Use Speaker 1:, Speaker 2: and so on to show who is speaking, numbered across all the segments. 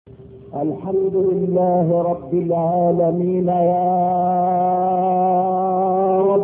Speaker 1: الحمد لله رب العالمين يا رب.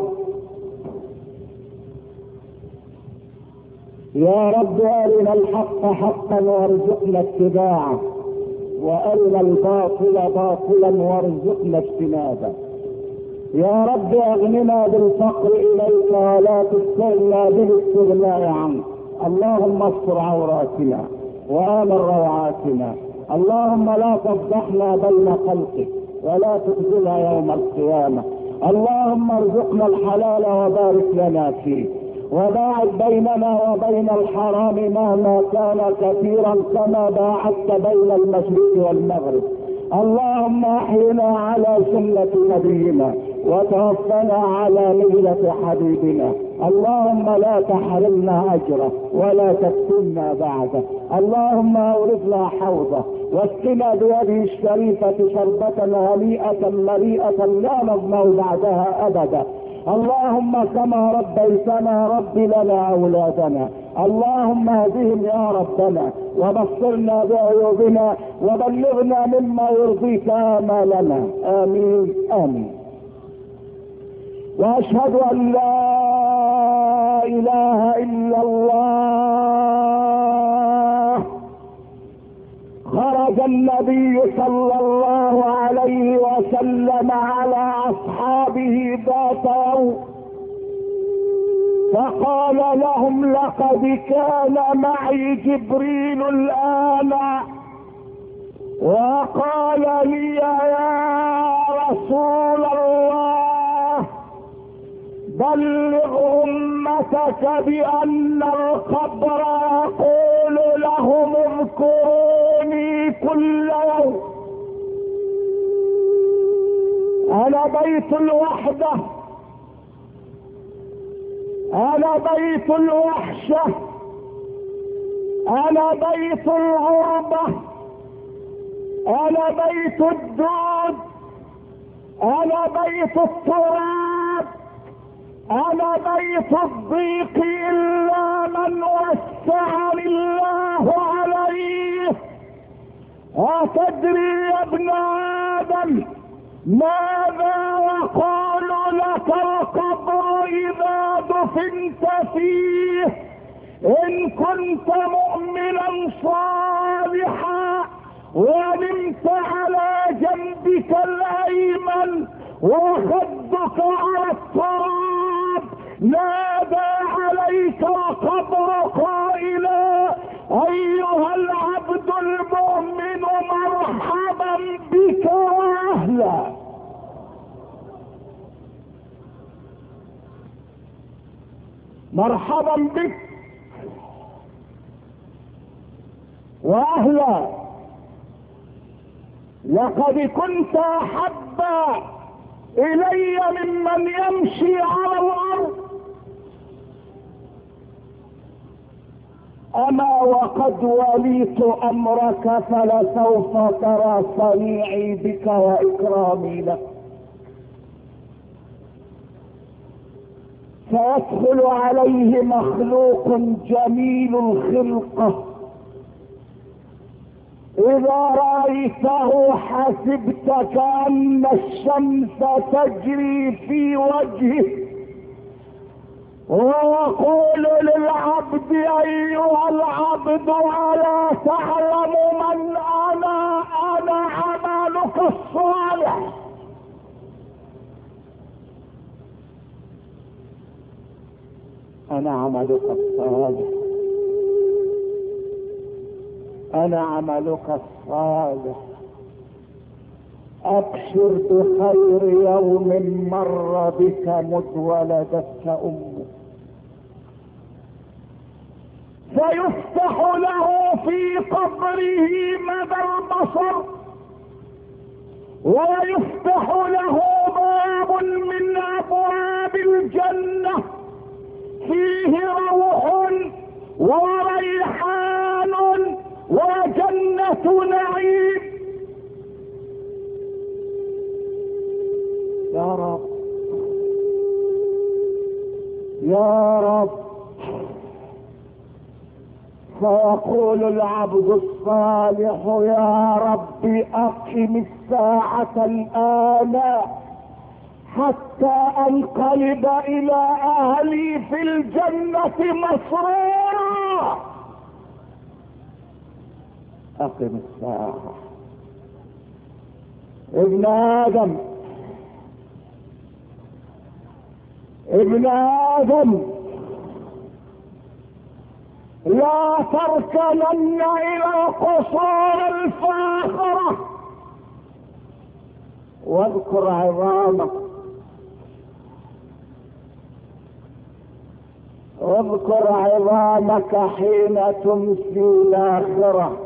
Speaker 1: يا رب أرنا الحق حقا وارزقنا اتباعه، وأرنا الباطل باطلا وارزقنا اجتنابه. يا رب أغننا بالفقر إليك ولا تستغنى بالاستغناء عنك. اللهم استر عوراتنا وآمن روعاتنا. اللهم لا تفضحنا بين خلقك ولا تخزنا يوم القيامة. اللهم ارزقنا الحلال وبارك لنا فيه، وباعد بيننا وبين الحرام مهما كان كثيرا كما باعدت بين المشرق والمغرب. اللهم احينا على سنة نبينا وتوفنا على ملة حبيبنا. اللهم لا تحرمنا اجره ولا تفتنا بعده. اللهم اورثنا حوضه واسقنا بيده الشريفة شربة هنيئة مريئة لا نظمأ بعدها ابدا. اللهم كما ربيتنا رب لنا اولادنا. اللهم اهدهم يا ربنا وبصرنا بعيوبنا وبلغنا مما يرضيك آمالنا. امين امين. واشهد ان لا اله الا الله. خرج النبي صلى الله عليه وسلم على اصحابه ذات يوم فقال لهم: لقد كان معي جبريل الآن وقال لي: يا رسول الله بلغ أمتك بأن القبر يقول لهم اذكروني كل يوم. أنا بيت الوحدة، أنا بيت الوحشة، أنا بيت الغربة، أنا بيت الدود، أنا بيت التراب، أنا بيت الضيق إلا من وسعني الله عليه. أتدري يا ابن آدم ماذا يقول لك القبر إذا دفنت فيه؟ إن كنت مؤمنا صالحا ونمت على جنبك الأيمن وخدك على التراب نادى عليك القبر قائلا: أيها العبد المؤمن مرحبا بك وأهلا. مرحبا بك واهلا. لقد كنت احب الي ممن يمشي على الارض، اما وقد وليت امرك فلسوف ترى صنيعي بك واكرامي لك. فيدخل عليه مخلوق جميل الخلقة، إذا رأيته حسبت كأن الشمس تجري في وجهه، ويقول للعبد: أيها العبد ألا تعلم من أنا؟ أنا عملك الصالح. أنا عملك الصالح، أنا عملك الصالح. أبشر بخير يوم مر بك مذ ولدتك أمك. فيفتح له في قبره مدى البصر، ويفتح له باب من أبواب الجنة فيه روح وريحان وجنة نعيم. يا رب يا رب فيقول العبد الصالح يا رب أقم الساعة الآن حتى أنقلب إلى أهلي في الجنة مسرورا. أقم الساعة. ابن آدم ابن آدم لا تركنن إلى القصور الفاخرة واذكر عظامك، واذكر عظامك حين تمسي الآخرة.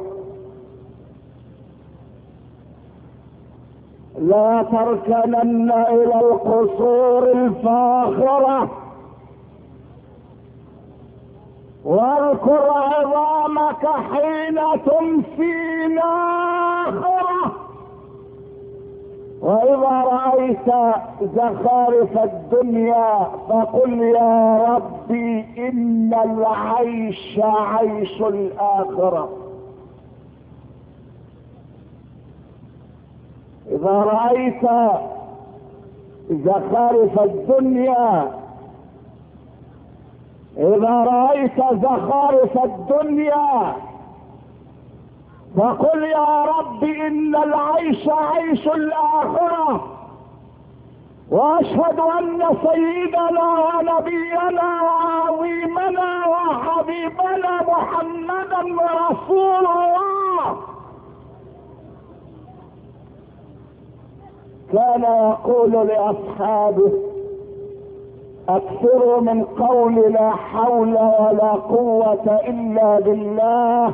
Speaker 1: لا تركنن إلى القصور الفاخرة واذكر عظامك حين تمسي الآخرة. وإذا رأيت زخارف الدنيا فقل يا ربي إن العيش عيش الآخرة. إذا رأيت زخارف الدنيا، إذا رأيت زخارف الدنيا فقل يا رب إن العيش عيش الآخرة. وأشهد أن سيدنا ونبينا وعظيمنا وحبيبنا محمدا رسول الله كان يقول لأصحابه أكثروا من قول لا حول ولا قوة إلا بالله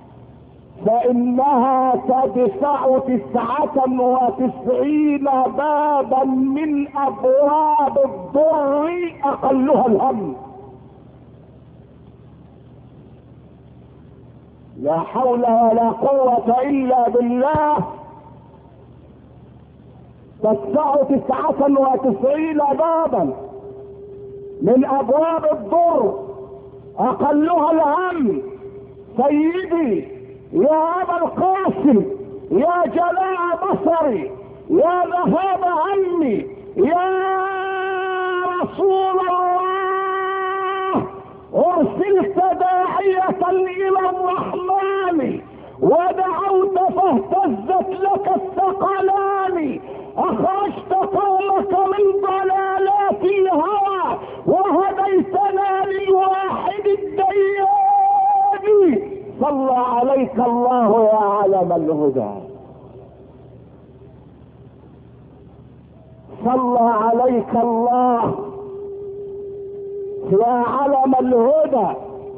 Speaker 1: فإنها تدفع 99 بابا من أبواب الضر أقلها الهم. لا حول ولا قوة إلا بالله تدفع 99 بابا من أبواب الضر أقلها الهم. سيدي يا أبا القاسم، يا جلاء بصري، يا ذهاب همي، يا رسول الله، أرسلت داعية إلى الرحمن ودعوت فاهتزت لك الثقلان، أخرجت قومك من ضلالات الهوى وهديتنا للواحد الديان. صلى عليك الله يا علم الهدى، صلى عليك الله يا علم الهدى،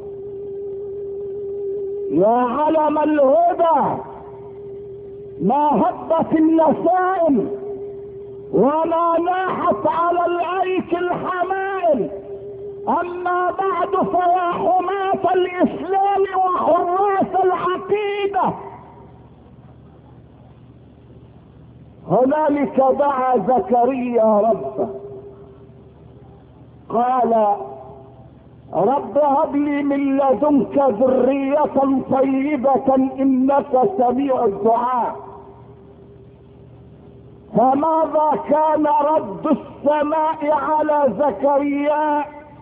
Speaker 1: يا علم الهدى. ما هبت النسائم وما ناحت على الايك الحمائل. اما بعد فيا حماة الاسلام وحراس العقيدة، هنالك دعا زكريا ربه قال رب هب لي من لدنك ذرية طيبة انك سميع الدعاء. فماذا كان رد السماء على زكريا؟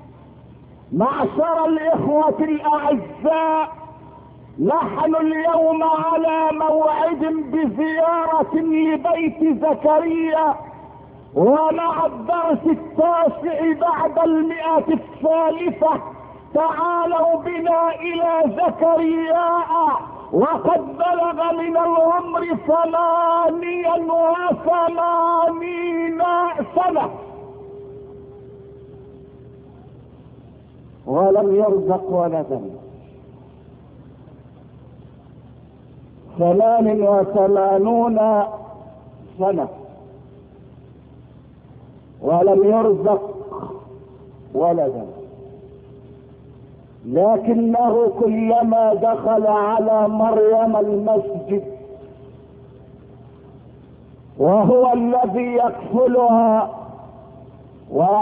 Speaker 1: معشر الإخوة الأعزاء، نحن اليوم على موعد بزيارة لبيت زكريا، ومع الدرس 9 بعد 100 الثالثة. تعالوا بنا إلى زكريا وقد بلغ من العمر 88 سنة ولم يرزق ولدا. 88 سنة ولم يرزق ولدا، لكنه كلما دخل على مريم المسجد وهو الذي يكفلها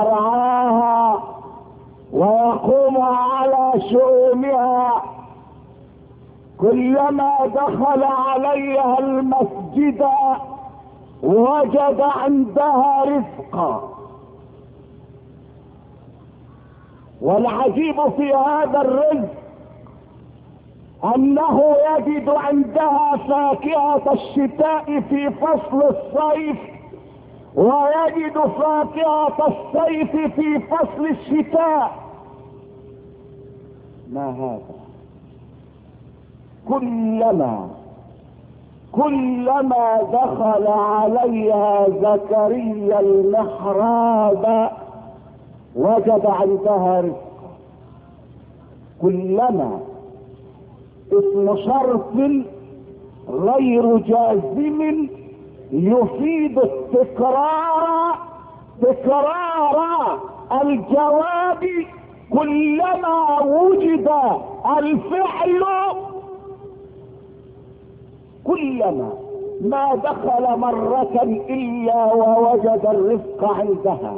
Speaker 1: ويرعاها ويقوم على شؤونها كلما دخل عليها المسجد وجد عندها رزقا. والعجيب في هذا الرزق انه يجد عندها فاكهة الشتاء في فصل الصيف، ويجد فاكهة الصيف في فصل الشتاء. ما هذا؟ كلما دخل عليها زكريا المحراب وجد عندها رزقا. كلما اسم شرط غير جازم يفيد التكرار، تكرار الجواب. كلما وجد الفعل، كلما ما دخل مرة إلا ووجد الرزق عندها.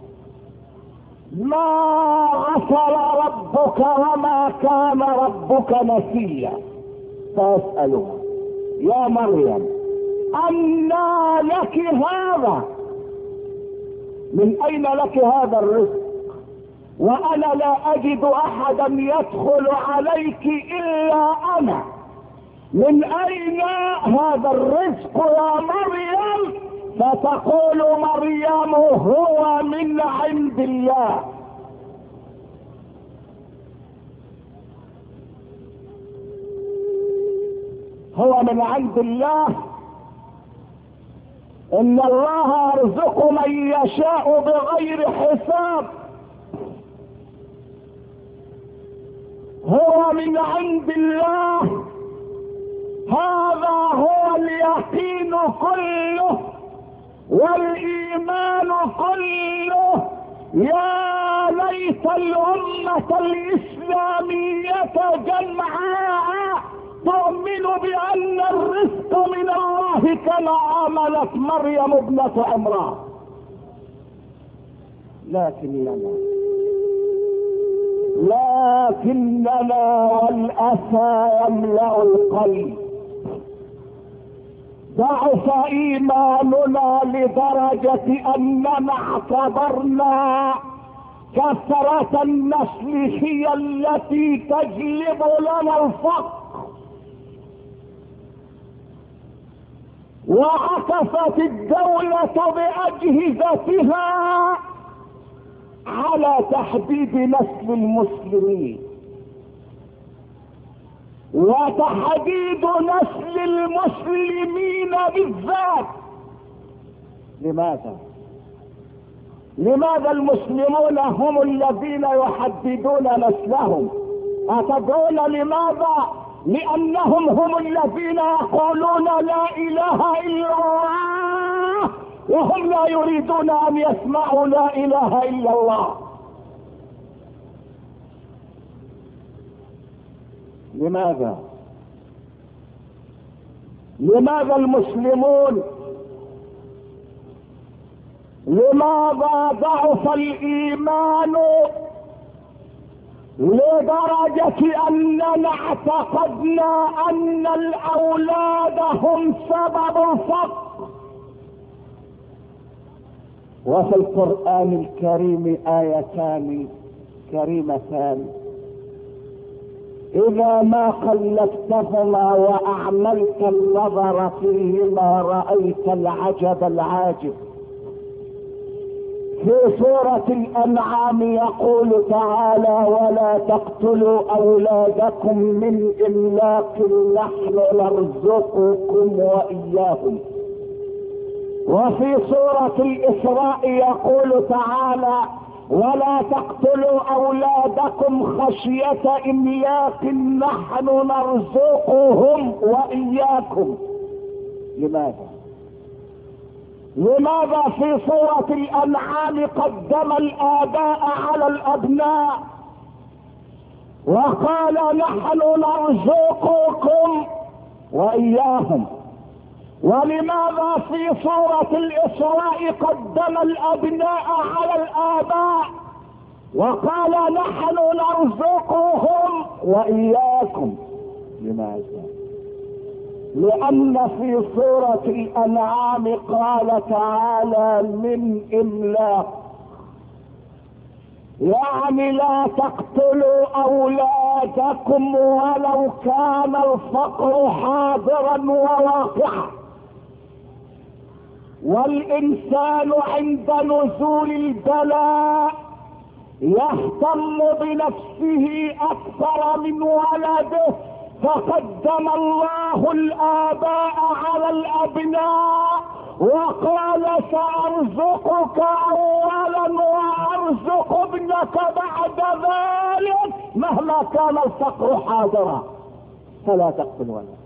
Speaker 1: ما غفر ربك وما كان ربك نسيا. فاسألها يا مريم أنى لك هذا؟ من أين لك هذا الرزق وأنا لا أجد أحدا يدخل عليك إلا أنا؟ من أين هذا الرزق يا مريم؟ فتقول مريم هو من عند الله. هو من عند الله. إن الله يرزق من يشاء بغير حساب. هو من عند الله. هذا هو اليقين كله والإيمان كله. يا ليت الأمة الإسلامية جمعاء تؤمن بأن الرزق من الله كما عملت مريم ابنة عمران. لكننا والأسى يملأ القلب. ضعف إيماننا لدرجة أننا اعتبرنا كثرة النسل هي التي تجلب لنا الفقر، وعكفت الدولة بأجهزتها على تحديد نسل المسلمين وتحديد نسل المسلمين بالذات. لماذا المسلمون هم الذين يحددون نسلهم؟ أتدرون لماذا؟ لأنهم هم الذين يقولون لا إله إلا الله وهم لا يريدون أن يسمعوا لا إله إلا الله. لماذا المسلمون؟ لماذا ضعف الإيمان لدرجة أننا اعتقدنا أن الأولاد هم سبب الفقر؟ وفي القرآن الكريم آيتان كريمتان إذا ما قلدتهما وأعملت النظر فيهما رأيت العجب العاجب. في سورة الأنعام يقول تعالى ولا تقتلوا أولادكم من إملاق نحن نرزقكم وإياهم. وفي سورة الإسراء يقول تعالى ولا تقتلوا أولادكم خشية إملاق نحن نرزقهم وإياكم. لماذا في سورة الأنعام قدم الآباء على الأبناء وقال نحن نرزقكم وإياهم؟ ولماذا في سورة الإسراء قدم الأبناء على الآباء وقال نحن نرزقهم وإياكم؟ لماذا؟ لأن في سورة الأنعام قال تعالى من إملاق، يعني لا تقتلوا أولادكم ولو كان الفقر حاضرا وواقعا. والإنسان عند نزول البلاء يهتم بنفسه أكثر من ولده، فقدم الله الآباء على الأبناء وقال سأرزقك أولا وأرزق ابنك بعد ذلك مهما كان الفقر حاضرا، فلا تقتل ولد.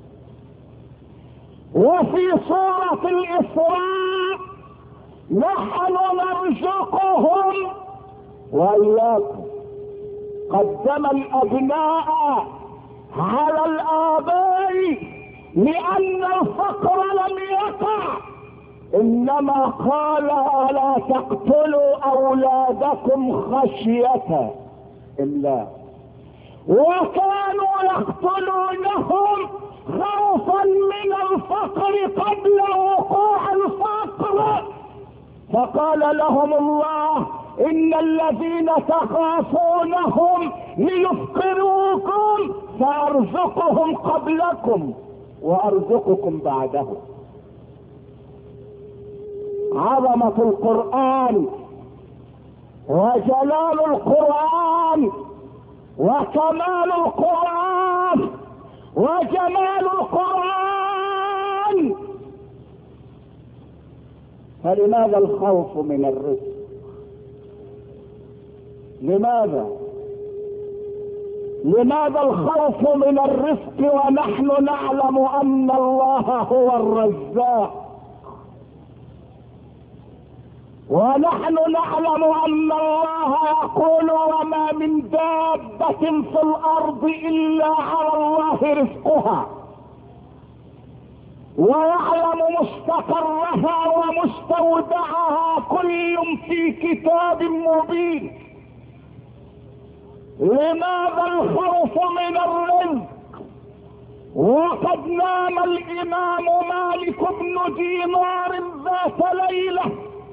Speaker 1: وفي سورة الإسراء نحن نرزقهم وإياكم، قدم الأبناء على الآباء لأن الفقر لم يقع، إنما قال لا تقتلوا أولادكم خشية إملاق، وكانوا يقتلونهم خوفا من الفقر قبل وقوع الفقر، فقال لهم الله إن الذين تخافونهم ليفقروكم فأرزقهم قبلكم وأرزقكم بعدهم. عظمة القرآن وجلال القرآن وكمال القرآن وجمال القرآن. فلماذا الخوف من الرزق؟ لماذا الخوف من الرزق ونحن نعلم أن الله هو الرزاق، ونحن نعلم أن الله يقول وما من دابة في الأرض إلا على الله رزقها، ويعلم مستقرها ومستودعها كل في كتاب مبين. لماذا الخوف من الرزق وقد نام الإمام مالك بن دينار ذات ليلة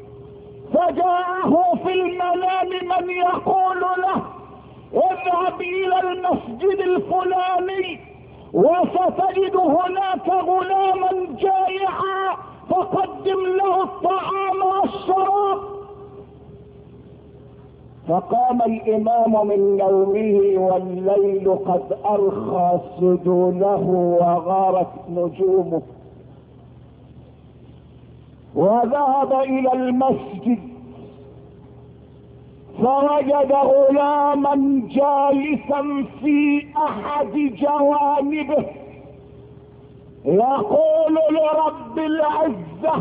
Speaker 1: فجاءه في المنام من يقول له اذهب إلى المسجد الفلاني وستجد هناك غلاما جائعا فقدم له الطعام والشراب. فقام الإمام من نومه والليل قد أرخى سدوله وغارت نجومه، وذهب إلى المسجد فوجد غلاما جالسا في أحد جوانبه يقول لرب العزة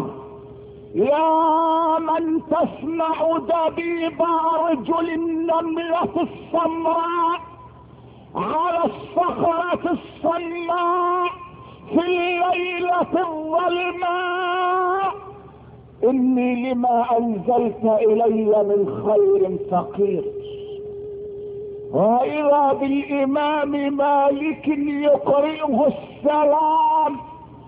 Speaker 1: يا من تسمع دبيب أرجل النملة السمراء على الصخرة الصماء في الليلة الظلماء، إني لما أنزلت إلي من خير فقير. وإذا بالإمام مالك يقرئه السلام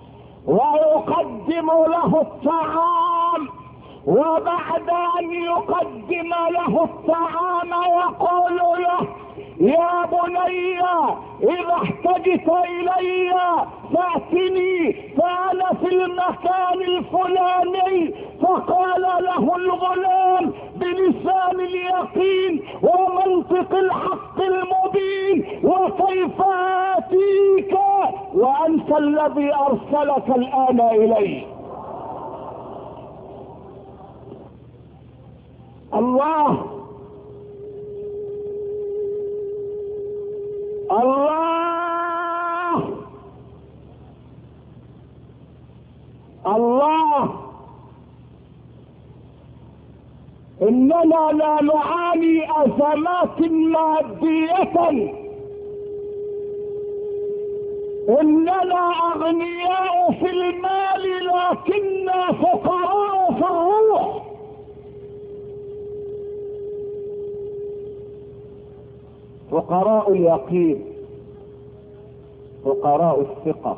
Speaker 1: ويقدم له الطعام، وبعد أن يقدم له الطعام يقول له يا بني إذا احتجت إلي فأتني فأنا في المكان الفلاني. فقال له الغلام بلسان اليقين ومنطق الحق المبين وكيف آتيك وأنت الذي أرسلك الآن إلي. الله الله الله، إننا لا نعاني أزمات مادية، إننا أغنياء في المال لكننا فقراء في الروح. فقراء اليقين، فقراء الثقة،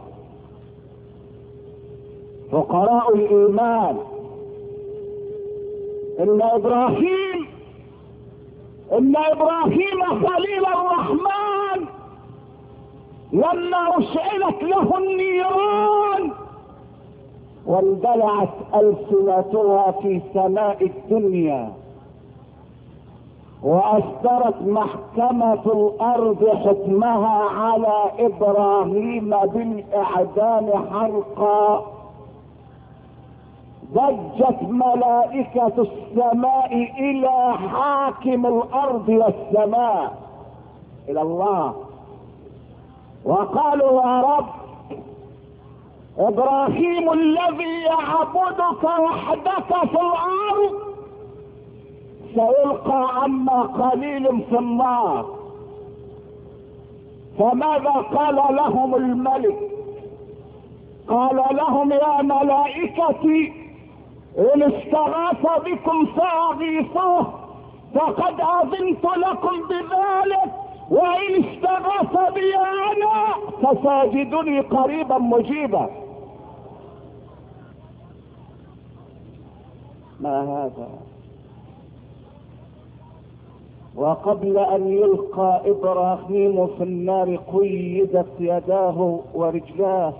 Speaker 1: فقراء الإيمان. إن إبراهيم خليل الرحمن لما أشعلت له النيران واندلعت ألسنتها في سماء الدنيا وأصدرت محكمة الأرض حكمها على إبراهيم بالإعدام حرقا، ضجت ملائكة السماء إلى حاكم الأرض والسماء، إلى الله، وقالوا يا رب إبراهيم الذي يعبدك وحدك في الأرض سيلقى عما قليل في النار. فماذا قال لهم الملك؟ قال لهم يا ملائكتي إن استغاث بكم فأغيثوه فقد أذنت لكم بذلك، وإن استغاث بي أنا فساجدني قريبا مجيبا. ما هذا؟ وقبل أن يلقى إبراهيم في النار قيدت يداه ورجلاه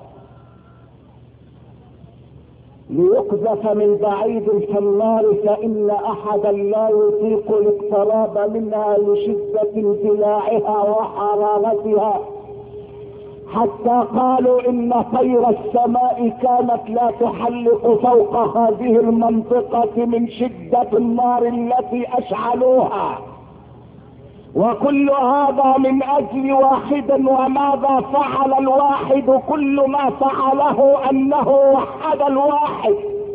Speaker 1: ليقذف من بعيد في النار، فإن أحدا لا يطيق الاقتراب منها لشدة انبلاعها وحرارتها، حتى قالوا إن طير السماء كانت لا تحلق فوق هذه المنطقة من شدة النار التي أشعلوها. وكل هذا من أجل واحد. وماذا فعل الواحد؟ كل ما فعله أنه وحد الواحد،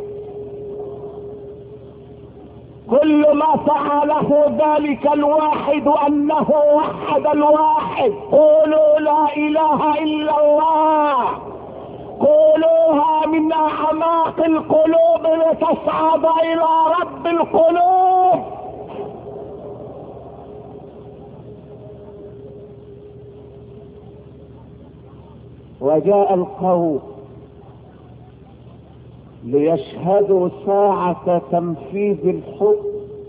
Speaker 1: كل ما فعله ذلك الواحد أنه وحد الواحد. قولوا لا إله إلا الله، قولوها من أعماق القلوب لتصعد إلى رب القلوب. وجاء القوم ليشهدوا ساعة تنفيذ الحكم.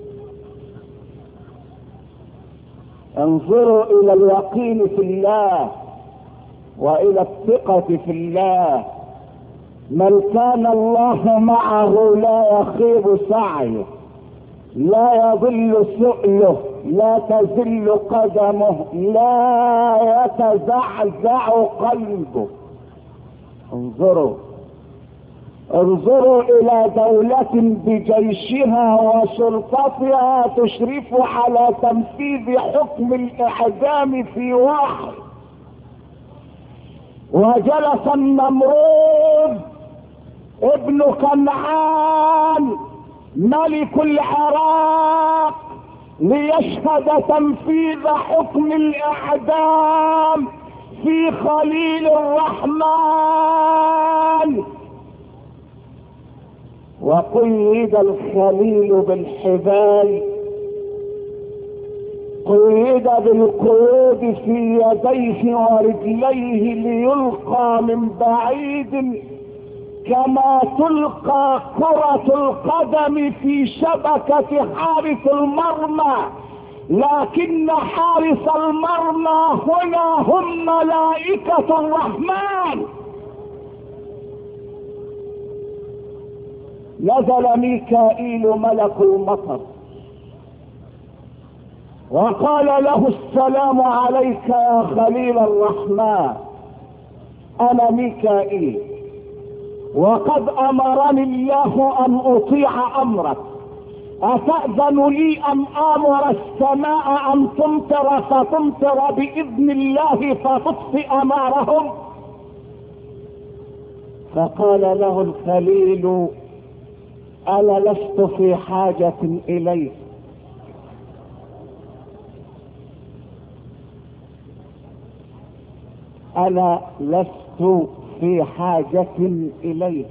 Speaker 1: انظروا إلى اليقين في الله وإلى الثقة في الله. من كان الله معه لا يخيب سعيه، لا يضل سؤله، لا تزل قدمه، لا يتزعزع قلبه. انظروا إلى دولة بجيشها وسلطتها تشرف على تنفيذ حكم الإعدام في واحد. وجلس النمرود ابن كنعان ملك العراق ليشهد تنفيذ حكم الإعدام في خليل الرحمن. وقيد الخليل بالحبال، قيد بالقيود في يديه ورجليه ليلقى من بعيد كما تلقى كرة القدم في شبكة حارس المرمى، لكن حارس المرمى هنا هم ملائكة الرحمن. نزل ميكائيل ملك المطر وقال له السلام عليك يا خليل الرحمن، أنا ميكائيل وقد أمرني الله أن أطيع أمرك، أتأذن لي أن آمر السماء أن تمطر فتمطر بإذن الله فتطفئ نارهم؟ فقال له الخليل أنا لست في حاجة إليك، أنا لست في حاجة إليك.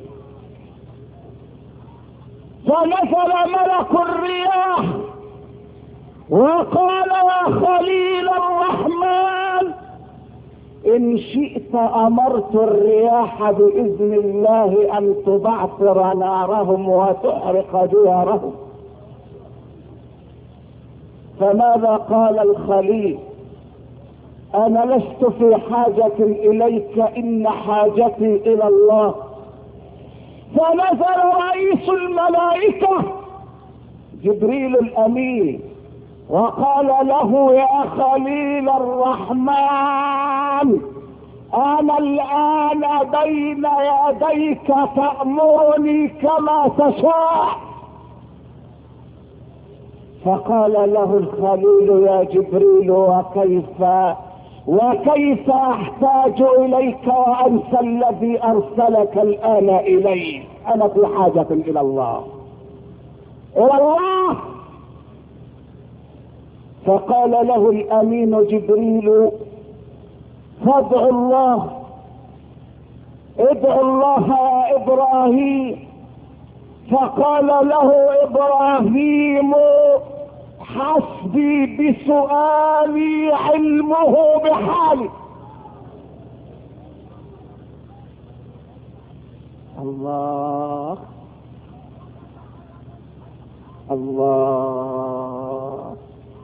Speaker 1: فنزل ملك الرياح وقال يا خليل الرحمن إن شئت أمرت الرياح بإذن الله أن تبعثر نارهم وتحرق ديارهم. فماذا قال الخليل؟ أنا لست في حاجة إليك، إن حاجتي إلى الله. فنزل رئيس الملائكة جبريل الأمين وقال له: يا خليل الرحمن، أنا الآن بين يديك تأمرني كما تشاء. فقال له الخليل: يا جبريل، وكيف أحتاج إليك وأنت الذي أرسلك الآن إلي؟ أنا في حاجة إلى الله، إلى الله. فقال له الأمين جبريل: فادع الله، ادع الله يا إبراهيم. فقال له إبراهيم: حسبي بسؤالي علمه بحالي. الله الله،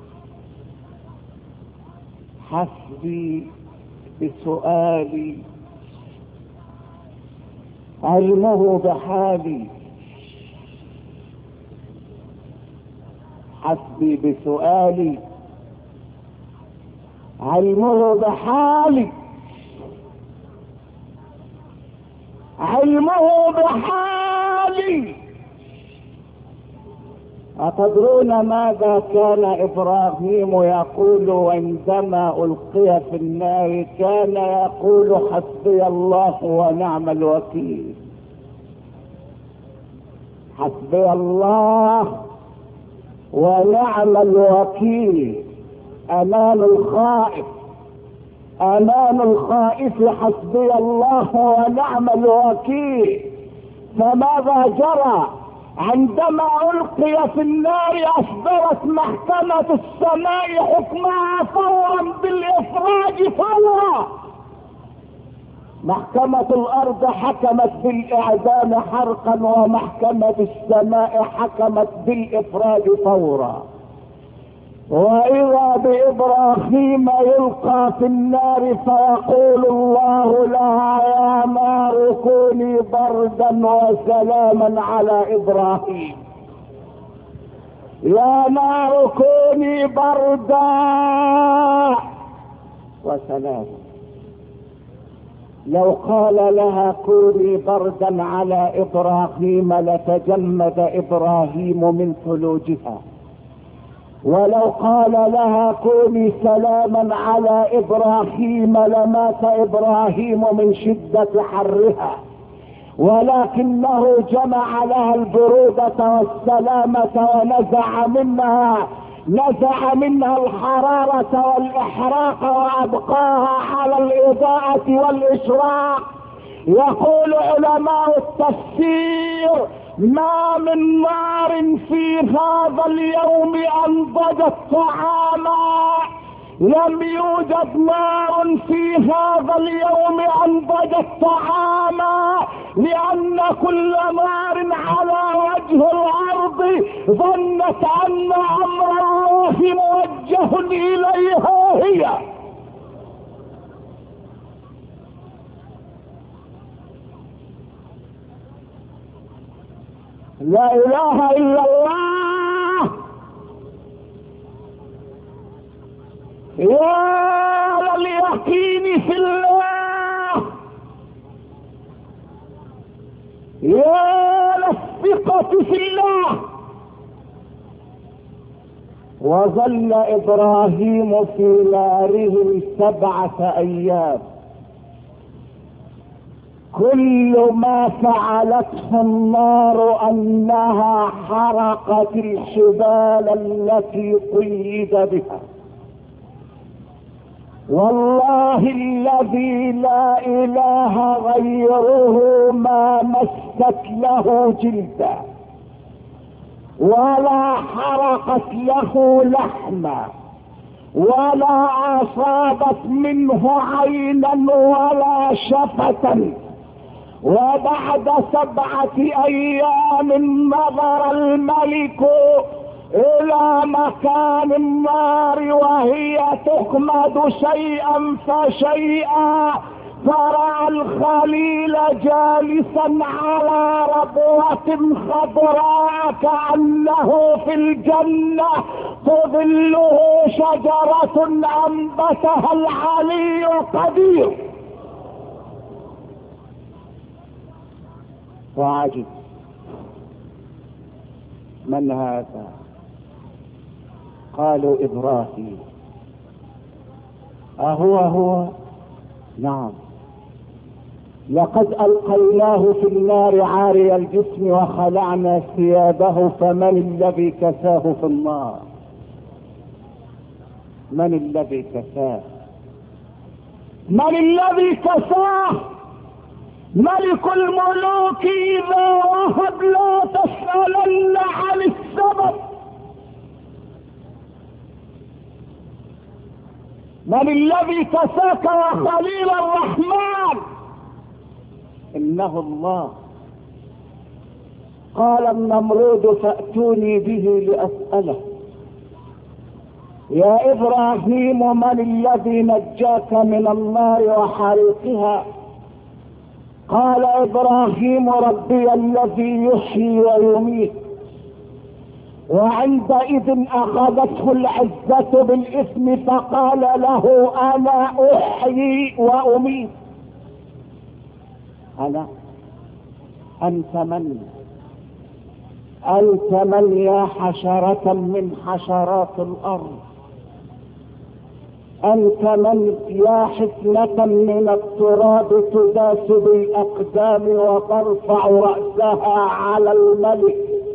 Speaker 1: حسبي بسؤالي علمه بحالي، حسبي بسؤالي علمه بحالي، علمه بحالي. أتدرون ماذا كان إبراهيم يقول عندما ألقي في النار؟ كان يقول: حسبي الله ونعم الوكيل، حسبي الله ونعم الوكيل. أمان الخائف، أمان الخائف حسبي الله ونعم الوكيل. فماذا جرى عندما ألقي في النار؟ أصدرت محكمة السماء حكمها فورا بالإفراج فورا. محكمة الأرض حكمت بالإعدام حرقا، ومحكمة السماء حكمت بالإفراج فورا. وإذا بإبراهيم يلقى في النار فيقول الله لها: يا نار كوني بردا وسلاما على إبراهيم، يا نار كوني بردا وسلاما. لو قال لها كوني بردا على إبراهيم لتجمد إبراهيم من ثلوجها، ولو قال لها كوني سلاما على إبراهيم لمات إبراهيم من شدة حرها. ولكنه جمع لها البرودة والسلامة ونزع منها الحرارة والإحراق وأبقاها على الإضاءة والإشراق. يقول علماء التفسير: ما من نار في هذا اليوم أنضجت طعاما، لم يوجد نار في هذا اليوم أنضجت طعاما، لأن كل نار على وجه الأرض ظنت أن أمر الله موجه إليها هي. لا إله إلا الله. يا لليقين في الله، يا للثقة في الله. وظل إبراهيم في ناره 7 أيام. كل ما فعلته النار أنها حرقت الحبال التي قيد بها. والله الذي لا إله غيره ما مست له جلدا ولا حرقت له لحما ولا أصابت منه عينا ولا شفة. وبعد 7 أيام نظر الملك إلى مكان النار وهي تخمد شيئا فشيئا، فرأى الخليل جالسا على ربوة خضراء كأنه في الجنة تظله شجرة أنبتها العلي القدير. وعجب، من هذا؟ قالوا إبراهيم. أهو؟ نعم، لقد ألقيناه في النار عاري الجسم وخلعنا ثيابه، فمن الذي كساه في النار؟ من الذي كساه؟ من الذي كساه؟ ملك الملوك إذا وهب لا تسألن عن السبب. من الذي كساك يا خليل الرحمن؟ إنه الله. قال النمرود فأتوني به لأسأله. يا إبراهيم، من الذي نجاك من النار وحريقها؟ قال إبراهيم ربي الذي يحيي ويميت. وعندئذ أخذته العزة بالإثم فقال له أنا أحيي وأميت. أنا؟ أنت من؟ أنت من يا حشرة من حشرات الأرض؟ أنت من يا حفنة من التراب تداس بالأقدام وترفع رأسها على الملك؟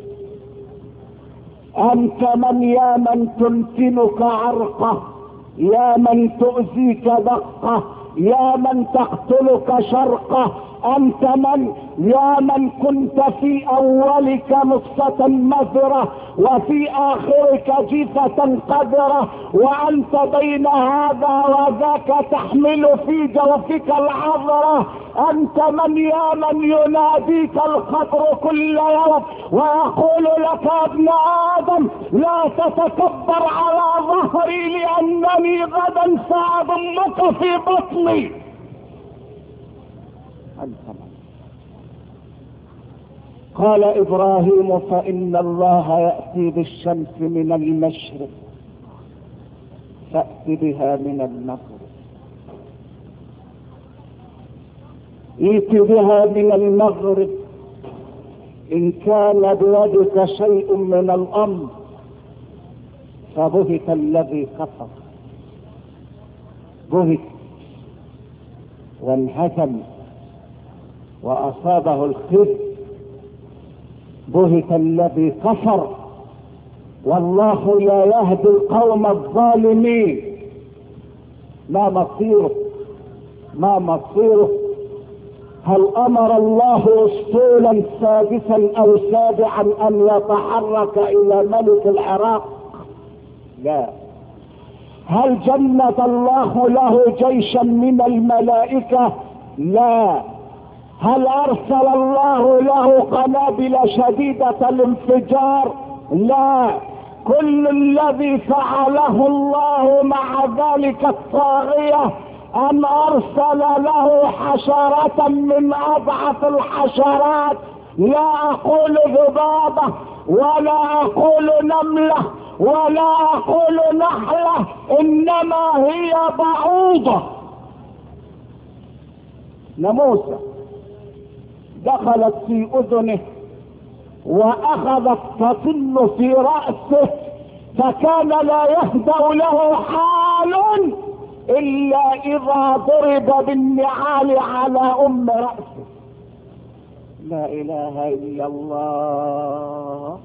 Speaker 1: أنت من يا من تمكنك عرقه، يا من تؤذيك دقه، يا من تقتلك شرقه؟ أنت من يا من كنت في أولك نطفة مذرة وفي آخرك جيفة قذرة، وأنت بين هذا وذاك تحمل في جوفك العذرة؟ أنت من يا من يناديك الخطر كل يوم ويقول لك يا ابن آدم لا تتكبر على ظهري لأنني غدا سأضمك في بطني؟ قال إبراهيم فإن الله يأتي بالشمس من المشرق فأت بها من المغرب. ائت بها من المغرب إن كان بيدك شيء من الأمر. فبهت الذي كفر، بهت وانهزم وأصابه الخزي. بهت الذي كفر، والله لا يهدي القوم الظالمين. ما مصيره؟ ما مصيره؟ هل أمر الله أسطولا سادسا أو سابعا أن يتحرك إلى ملك العراق؟ لا. هل جند الله له جيشا من الملائكة؟ لا. هل أرسل الله له قنابل شديدة الانفجار؟ لا. كل الذي فعله الله مع ذلك الطاغية أن أرسل له حشرة من أضعف الحشرات، لا أقول ذبابة ولا أقول نملة ولا أقول نحلة، إنما هي بعوضة، ناموسة دخلت في أذنه وأخذت تطل في رأسه، فكان لا يهدأ له حال إلا إذا ضرب بالنعال على أم رأسه. لا إله إلا الله.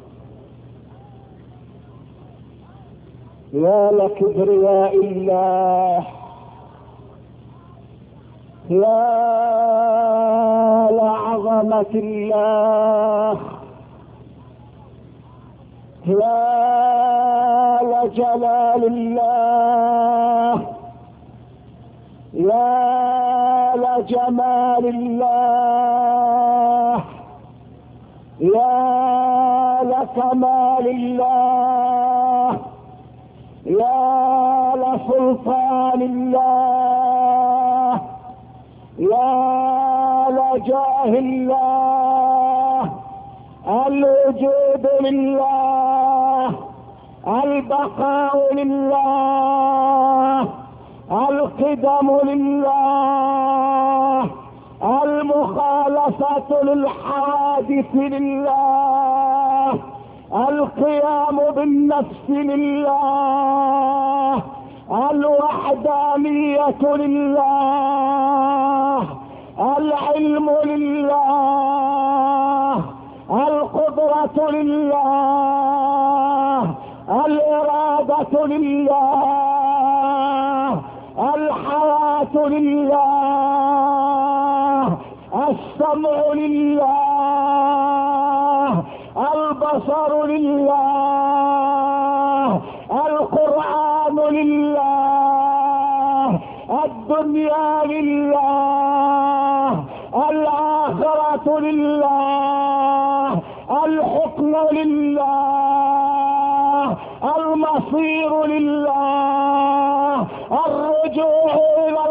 Speaker 1: يا لكبرياء الله، يا لعظمة الله، يا لجلال الله، يا لجمال الله، يا لكمال الله، يا لسلطان الله، يا لجاه الله. الوجود لله، البقاء لله، القدم لله، المخالفة للحوادث لله، القيام بالنفس لله، الوحدانية لله، العلم لله، القدرة لله، الإرادة لله، الحياة لله، السمع لله، البصر لله، القرآن لله، الدنيا لله، الآخرة لله، الحكم لله، المصير لله، الرجوع إلى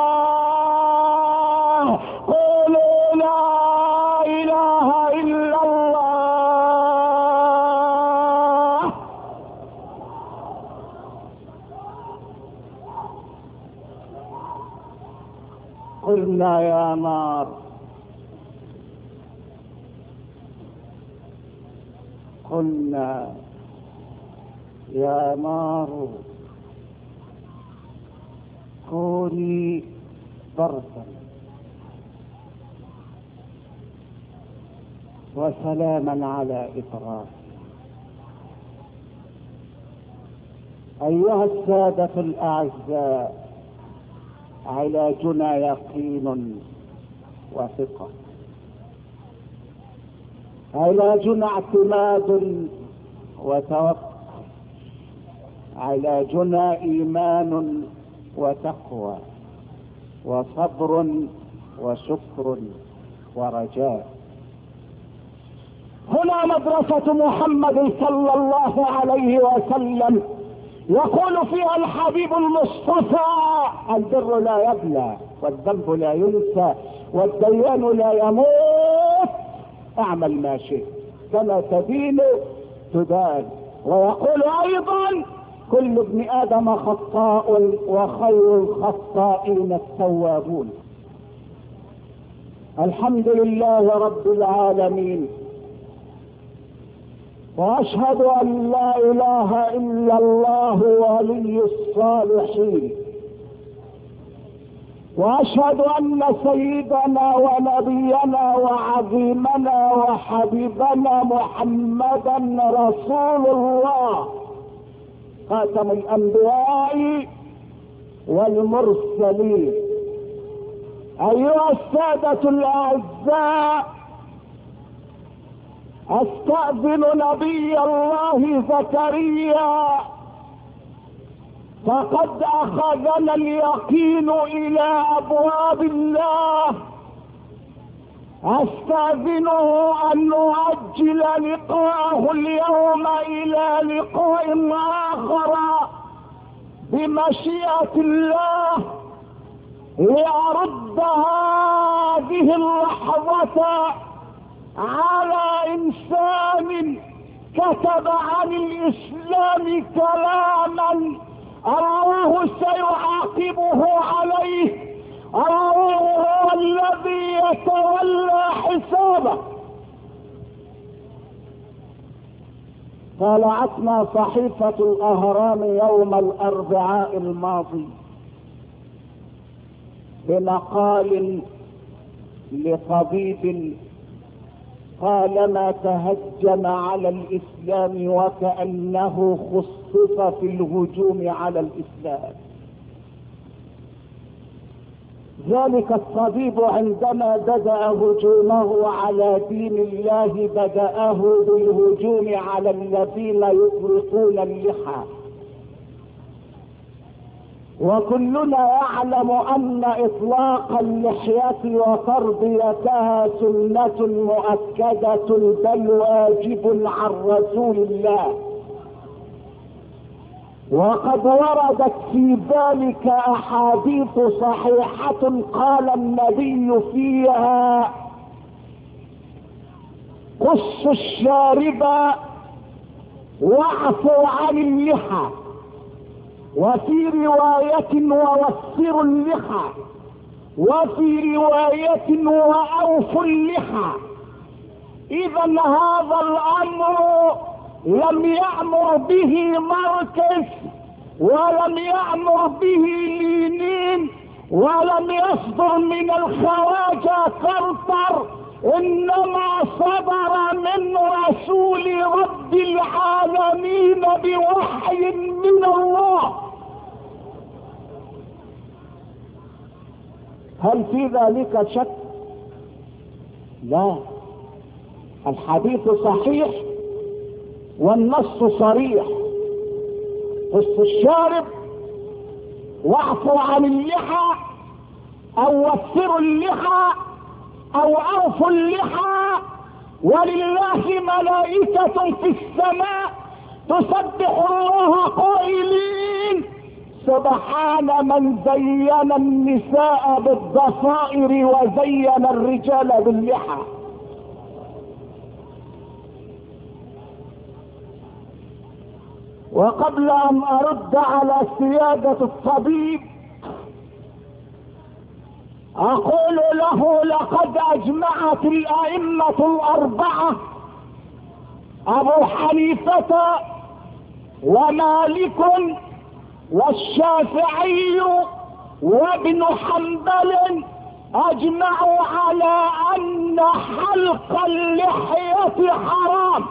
Speaker 1: الله. قولوا لا إله إلا الله. قلنا يا نار، قلنا يا نار كوني بردا وسلاما على إبراهيم. أيها السادة الأعزاء، علاجنا يقين وثقة، علاجنا اعتماد وتوكل، علاجنا إيمان وتقوى وصبر وشكر ورجاء. هنا مدرسة محمد صلى الله عليه وسلم، يقول فيها الحبيب المصطفى: البر لا يبلى، والذنب لا ينسى، والديان لا يموت، اعمل ما شئت كما تدين تدان. ويقول ايضا: كل ابن ادم خطاء وخير الخطائين التوابون. الحمد لله رب العالمين، واشهد ان لا اله الا الله ولي الصالحين، واشهد ان سيدنا ونبينا وعظيمنا وحبيبنا محمدا رسول الله، خاتم الانبياء والمرسلين. ايها السادة الاعزاء، استأذن نبي الله زكريا، فقد اخذنا اليقين الى ابواب الله. استأذنه ان نؤجل لقاءه اليوم الى لقاء اخر بمشيئة الله، لأرد هذه اللحظة على إنسان كتب عن الإسلام كلاما الله سيعاقبه عليه. الله هو الذي يتولى حسابه. طالعتنا صحيفة الأهرام يوم الأربعاء الماضي بمقال لطبيب طالما تهجم على الإسلام وكأنه خصص في الهجوم على الإسلام. ذلك الطبيب عندما بدأ هجومه على دين الله بدأه بالهجوم على الذين يطلقون اللحى وكلنا يعلم ان اطلاق اللحية وتربيتها سنة مؤكدة بل واجب عن رسول الله، وقد وردت في ذلك احاديث صحيحة قال النبي فيها: قص الشارب واعفوا عن اللحى، وفي رواية ووفروا اللحى، وفي رواية واوفوا اللحى. اذا هذا الامر لم يأمر به مركز، ولم يأمر به لينين، ولم يصدر من الخواجة كرطر، انما صدر من رسول رب العالمين بوحي من الله. هل في ذلك شك؟ لا، الحديث صحيح والنص صريح. قص الشارب واعفوا عن اللحى، او وفروا اللحى، او اوفوا اللحى. ولله ملائكة في السماء تسبح الله قائلين: سبحان من زين النساء بالضفائر وزين الرجال باللحى. وقبل ان ارد على سيادة الطبيب اقول له: لقد اجمعت الائمة الاربعة ابو حنيفة ومالك والشافعي وابن حنبل اجمعوا على ان حلق اللحية حرام.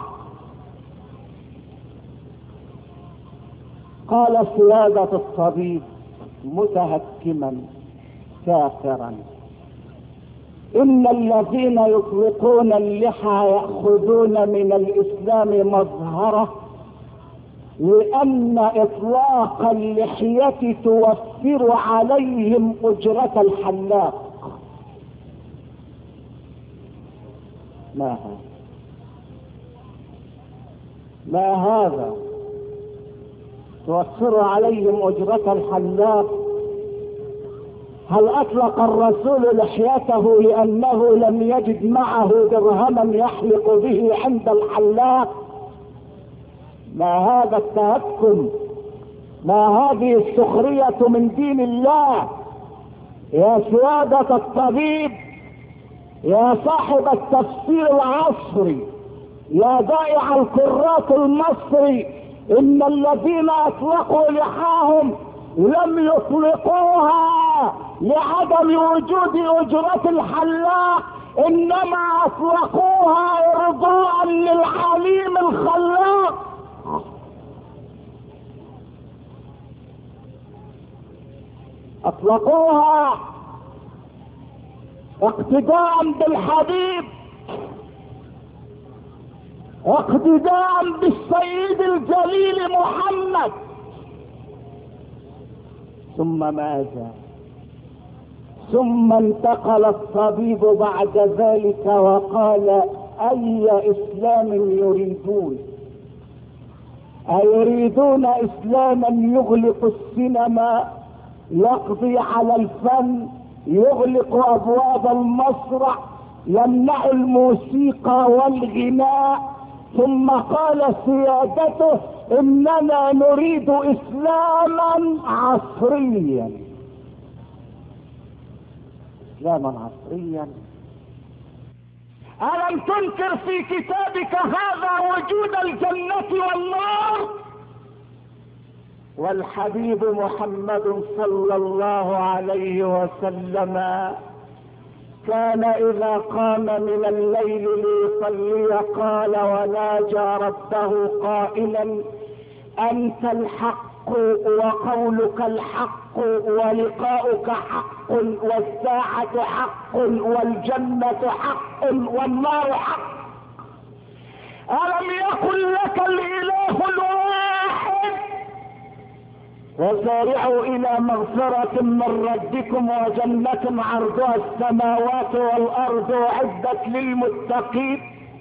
Speaker 1: قال سيادة الطبيب متهكما كافرا: ان الذين يطلقون اللحى يأخذون من الاسلام مظهره، لان اطلاق اللحية توفر عليهم اجرة الحلاق. ما هذا توفر عليهم اجرة الحلاق؟ هل اطلق الرسول لحيته لانه لم يجد معه درهما يحلق به عند الحلاق؟ ما هذا التهكم؟ ما هذه السخرية من دين الله؟ يا سيادة الطبيب، يا صاحب التفسير العصري، يا ضائع الكرات المصري، ان الذين اطلقوا لحاهم لم يطلقوها لعدم وجود اجرة الحلاق، انما اطلقوها ارضاء للعليم الخلاق. اطلقوها اقتداء بالحبيب، اقتداء بالسيد الجليل محمد. ثم ماذا؟ ثم انتقل الطبيب بعد ذلك وقال: اي اسلام يريدون؟ ايريدون اسلاما يغلق السينما، يقضي على الفن، يغلق ابواب المسرح، يمنع الموسيقى والغناء؟ ثم قال سيادته: اننا نريد اسلاما عصريا. اسلاما عصريا؟ الم تنكر في كتابك هذا وجود الجنة والنار؟ والحبيب محمد صلى الله عليه وسلم كان اذا قام من الليل ليصلي قال وناجى ربه قائلا: انت الحق وقولك الحق ولقاؤك حق والساعة حق والجنة حق والنار حق. ألم يكن لك الإله الواحد وسارعوا الى مغفرة من ربكم وجنة عرضها السماوات والارض اعدت للمتقين.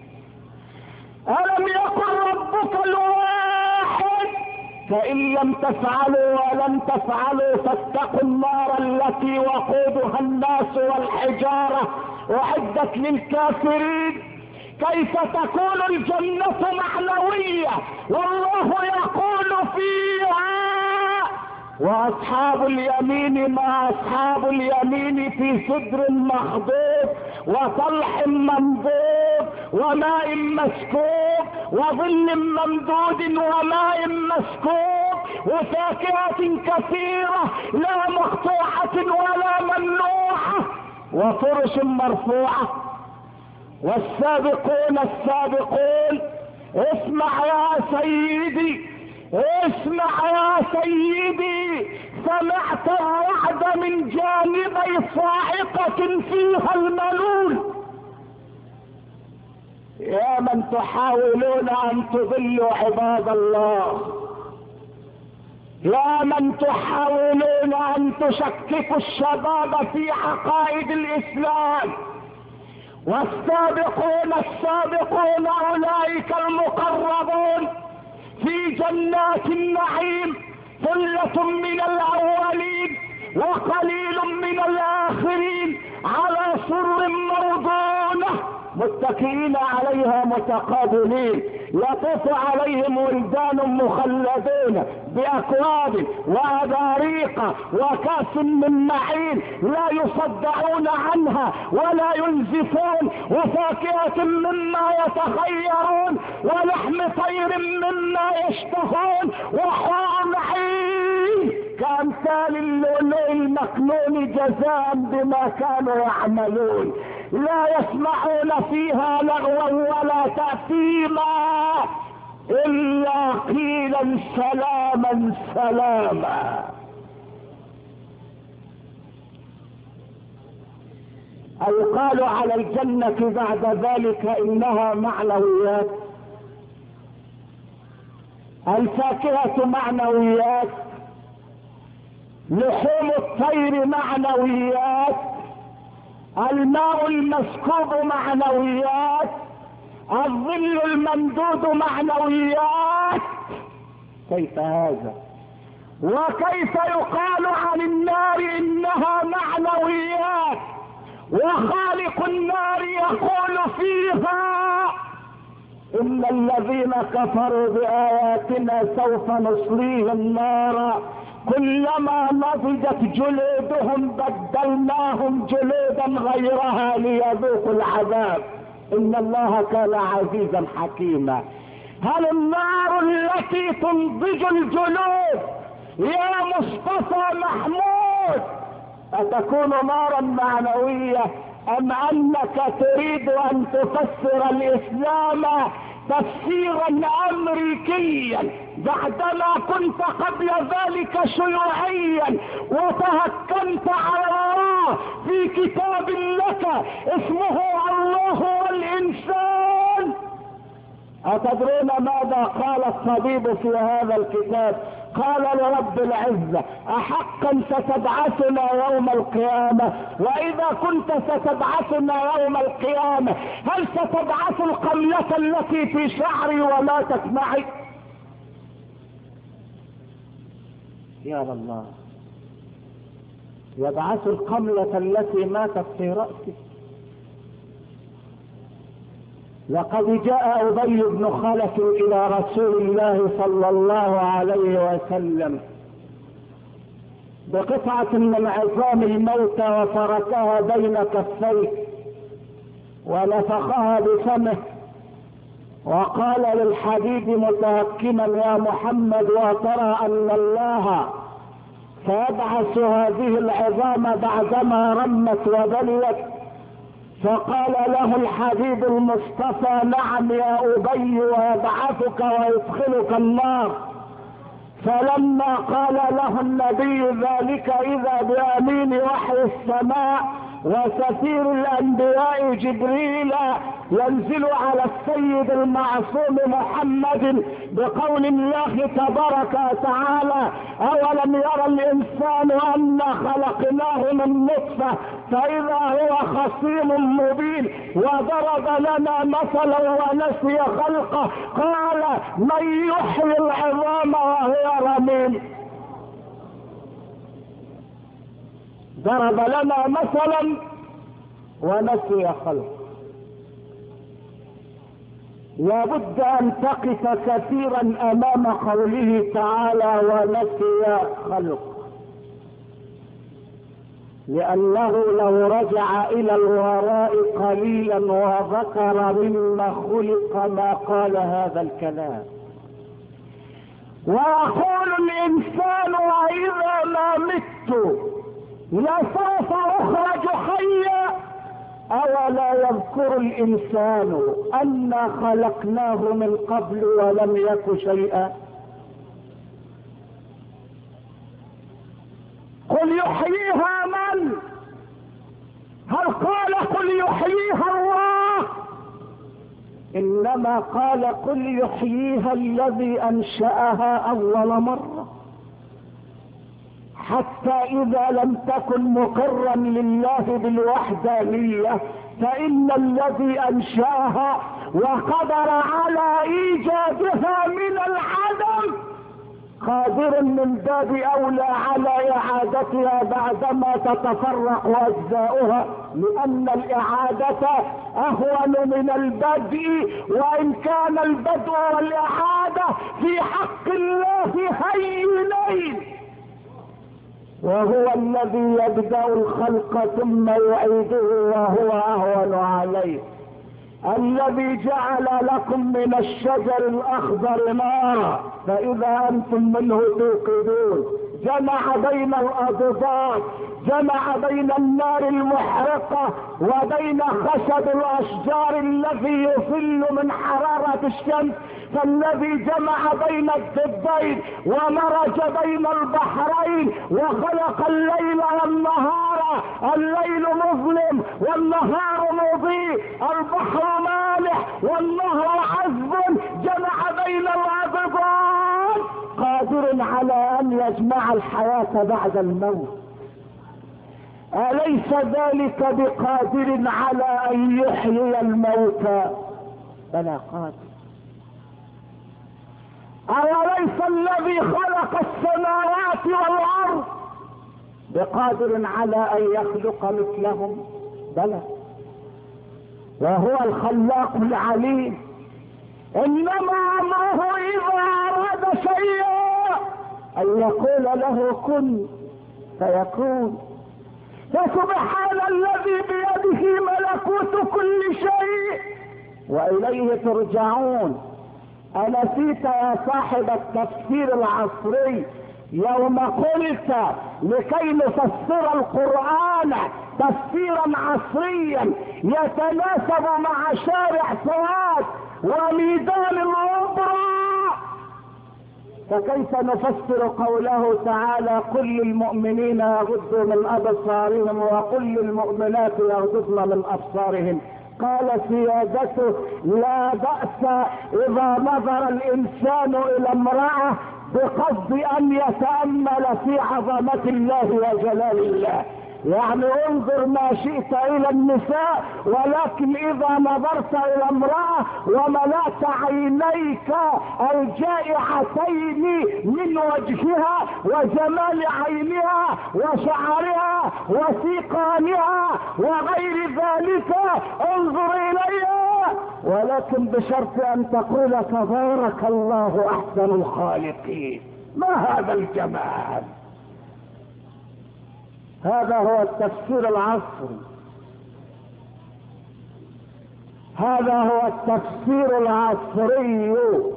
Speaker 1: الم يكن ربك الواحد؟ فان لم تفعلوا ولن تفعلوا فاتقوا النار التي وقودها الناس والحجارة اعدت للكافرين. كيف تكون الجنة معنوية والله يقول فيها واصحاب اليمين ما اصحاب اليمين في سدر مخضود وطلح منضود وماء مسكوب وظل ممدود وماء مسكوب وفاكهة كثيرة لا مقطوعة ولا ممنوعة وفرش مرفوعة. والسابقون السابقون، اسمع يا سيدي اسمع يا سيدي، سمعت الرعد من جانبي صاعقة فيها الملول. يا من تحاولون ان تضلوا عباد الله، يا من تحاولون ان تشككوا الشباب في عقائد الاسلام، والسابقون السابقون اولئك المقربون في جنات النعيم ثلة من الاولين وقليل من الاخرين على سرر موضونة متكئين عليها متقابلين، يطوف عليهم ولدان مخلدون باكواب واباريق وكاس من معين لا يصدعون عنها ولا ينزفون، وفاكهة مما يتخيرون ولحم طير مما يشتهون وحور عين كأمثال اللؤلؤ المكنون جزاء بما كانوا يعملون. لا يسمعون فيها لغوا ولا تأثيما إلا قيلا سلاما سلاما. أو قالوا على الجنة بعد ذلك إنها معنويات. الفاكهة معنويات، لحوم الطير معنويات، الماء المسكوب معنويات، الظل الممدود معنويات. كيف هذا؟ وكيف يقال عن النار انها معنويات وخالق النار يقول فيها ان الذين كفروا باياتنا سوف نصليهم نارا كلما نضجت جلودهم بدلناهم جلودا غيرها ليذوقوا العذاب ان الله كان عزيزا حكيما. هل النار التي تنضج الجلود يا مصطفى محمود أتكون نارا معنوية ام انك تريد ان تفسر الاسلام تفسيرا امريكيا بعدما كنت قبل ذلك شيوعيا وتهكمت على الله في كتاب لك اسمه الله والانسان؟ أتدرون ماذا قال الطبيب في هذا الكتاب؟ قال لرب العزة أحقا ستبعثنا يوم القيامة؟ وإذا كنت ستبعثنا يوم القيامة هل ستبعث القملة التي في شعري ولا تسمعي؟ يا الله، يبعث القملة التي ماتت في رأسي. وقد جاء أبي بن خلف إلى رسول الله صلى الله عليه وسلم بقطعة من عظام الموتى وتركها بين كفيه ونفخها بفمه وقال للحبيب متهكما يا محمد وترى أن الله سيبعث هذه العظام بعدما رمت وبليت؟ فقال له الحبيب المصطفى نعم يا أبي ويبعثك ويدخلك النار. فلما قال له النبي ذلك إذا بأمين وحي السماء وسفير الانبياء جبريل ينزل على السيد المعصوم محمد بقول الله تبارك وتعالى: اولم يرى الانسان انا خلقناه من نطفه فاذا هو خصيم مبين وضرب لنا مثلا ونسي خلقه قال: من يحيي العظام وهي رميم. ضرب لنا مثلا ونسي خلقه. لابد ان تقف كثيرا امام قوله تعالى ونسي خلقه، لانه لو رجع الى الوراء قليلا وذكر مما خلق ما قال هذا الكلام. ويقول الانسان: واذا ما مت لسوف اخرج حيا. اولا يذكر الانسان انا خلقناه من قبل ولم يك شيئا. قل يحييها من؟ هل قال قل يحييها الله؟ انما قال قل يحييها الذي انشأها اول مرة، حتى اذا لم تكن مقرا لله بالوحدانية فان الذي انشأها وقدر على ايجادها من العدم قادر من باب اولى على اعادتها بعدما تتفرق اجزاؤها، لان الاعادة اهون من البدء، وان كان البدء والاعادة في حق الله هينين. وهو الذي يبدأ الخلق ثم يعيده وهو اهون عليه. الذي جعل لكم من الشجر الاخضر نارا فاذا انتم منه توقدون، جمع بين الاضداد، جمع بين النار المحرقة وبين خشب الاشجار الذي يظل من حرارة الشمس. فالذي جمع بين الضدين ومرج بين البحرين وخلق الليل والنهار، الليل مظلم والنهار مضيء، البحر مالح والنهر عذب، جمع بين الأضداد، قادر على ان يجمع الحياة بعد الموت. أليس ذلك بقادر على ان يحيي الموتى؟ بلى قادر. أوليس الذي خلق السماوات والأرض بقادر على أن يخلق مثلهم؟ بلى، وهو الخلاق العليم. إنما أمره إذا أراد شيئا أن يقول له كن فيكون. فسبحان الذي بيده ملكوت كل شيء وإليه ترجعون. أنسيت يا صاحب التفسير العصري يوم قلت لكي نفسر القرآن تفسيرا عصريا يتناسب مع شارع فؤاد وميدان الأوبرا، فكيف نفسر قوله تعالى قل للمؤمنين يغضوا من أبصارهم وقل للمؤمنات يغضضن من أبصارهن؟ قال سيادته لا بأس إذا نظر الإنسان إلى امرأة بقصد أن يتأمل في عظمة الله وجلال الله، يعني انظر ما شئت الى النساء، ولكن اذا نظرت الى امرأة وملأت عينيك الجائعتين من وجهها وجمال عينها وشعرها وسيقانها وغير ذلك انظر اليها، ولكن بشرط ان تقول تبارك الله احسن الخالقين. ما هذا الجمال؟ هذا هو التفسير العصري، هذا هو التفسير العصري.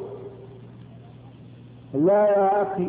Speaker 1: لا يا اخي،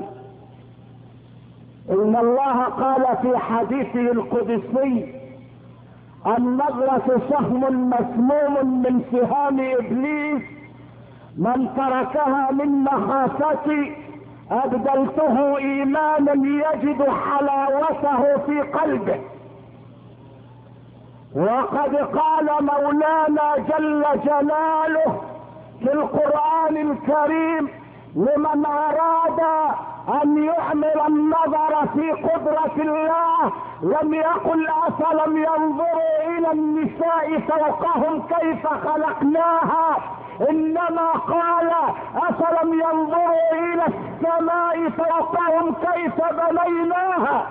Speaker 1: ان الله قال في حديثه القدسي النظرة سهم مسموم من سهام ابليس، من تركها من مخافتي أبدلته إيمانا يجد حلاوته في قلبه. وقد قال مولانا جل جلاله في القرآن الكريم لمن اراد ان يعمل النظر في قدرة الله، لم يقل افلم ينظروا الى النساء فوقهم كيف خلقناها، انما قال افلم ينظروا الى السماء فوقهم كيف بنيناها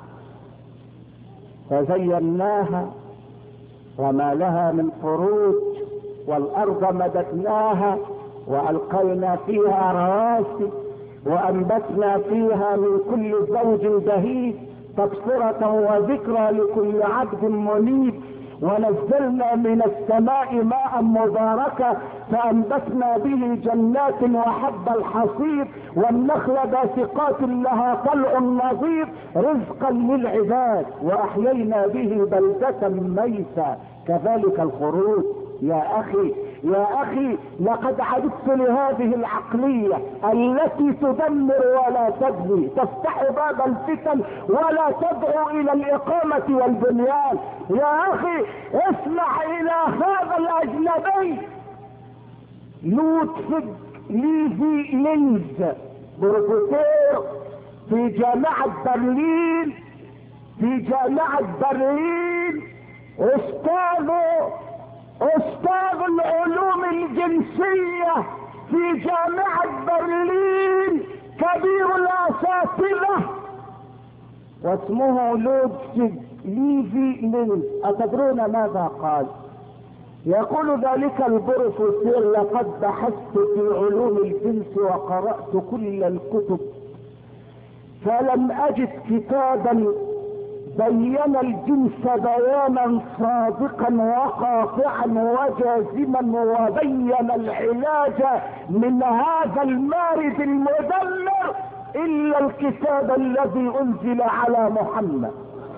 Speaker 1: فزيناها وما لها من فروج، والارض مددناها والقينا فيها رواسي وانبتنا فيها من كل زوج بهيج تبصرة وذكرى لكل عبد منيب، ونزلنا من السماء ماء مباركا فانبتنا به جنات وحب الحصيد والنخل باسقات لها طلع نضيد رزقا للعباد، واحيينا به بلدة ميتا كذلك الخروج. يا اخي لقد عددت لهذه العقلية التي تدمر ولا تبني، تفتح باب الفتن ولا تدعو الى الاقامة والبنيان. يا اخي اسمع الى هذا الاجنبي لودفيج ليفي لينز، بروفيسور في جامعة برلين، استاذ العلوم الجنسية في جامعة برلين، كبير الاساتذة، واسمه لودفيج ليفي لينز. اتدرون ماذا قال؟ يقول ذلك البروفيسور: لقد بحثت في علوم الجنس وقرأت كل الكتب فلم اجد كتابا بين الجنس بيانا صادقا وقاطعا وجازما وبين العلاج من هذا المارد المدمر الا الكتاب الذي انزل على محمد.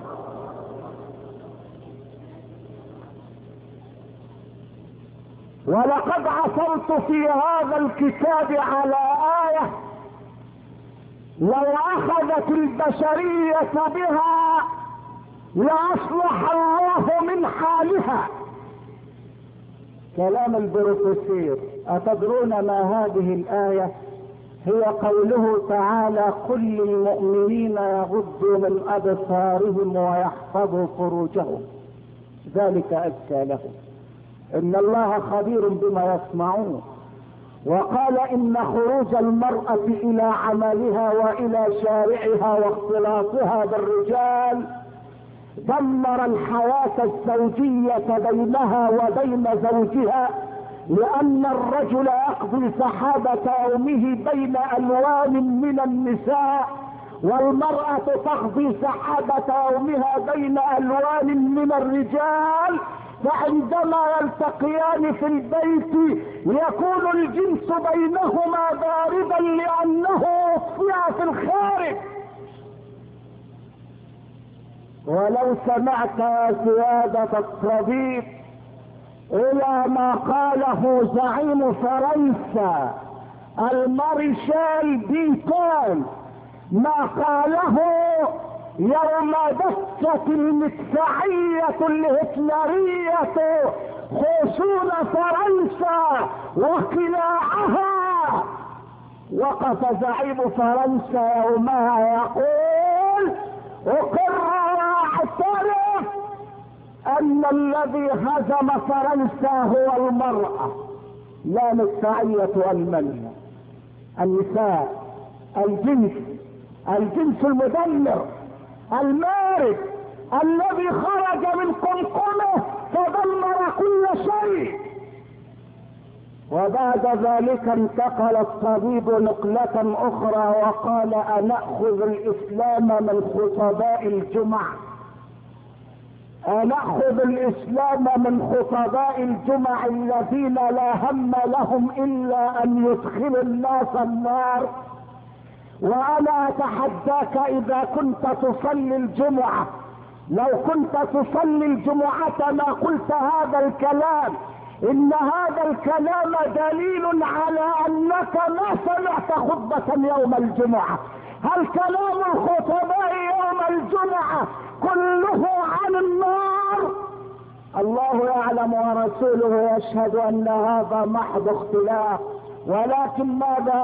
Speaker 1: ولقد عثرت في هذا الكتاب على آية لو اخذت البشرية بها لاصلح الله من حالها. كلام البروفيسور. اتدرون ما هذه الآية؟ هي قوله تعالى: قل للمؤمنين يغضوا من ابصارهم ويحفظوا فروجهم ذلك ازكى لهم ان الله خبير بما يصنعون. وقال: ان خروج المرأة الى عملها والى شارعها واختلاطها بالرجال دمر الحياة الزوجية بينها وبين زوجها، لان الرجل يقضي سحابة يومه بين الوان من النساء، والمرأة تقضي سحابة يومها بين الوان من الرجال، فعندما يلتقيان في البيت يكون الجنس بينهما باردا لانه اطفئ في الخارج. ولو سمعت يا سيادة الطبيب الى ما قاله زعيم فرنسا المارشال بيتون، ما قاله يوم دست المدفعية الهتلرية خصول فرنسا وقلاعها، وقف زعيم فرنسا يومها يقول: اقر واعترف ان الذي هزم فرنسا هو المرأة، لا مدفعية المنية. النساء، الجنس المدمر المارد الذي خرج من قمقمه فدمر كل شيء. وبعد ذلك انتقل الطبيب نقلة اخرى وقال: انأخذ الاسلام من خطباء الجمع، نأخذ الاسلام من خطباء الجمع الذين لا هم لهم الا ان يدخلوا الناس النار. وانا اتحداك اذا كنت تصلي الجمعة، لو كنت تصلي الجمعة ما قلت هذا الكلام. ان هذا الكلام دليل على انك ما سمعت خطبة يوم الجمعة. هل كلام الخطباء يوم الجمعة كله عن النار؟ الله يعلم ورسوله يشهد ان هذا محض اختلاف، ولكن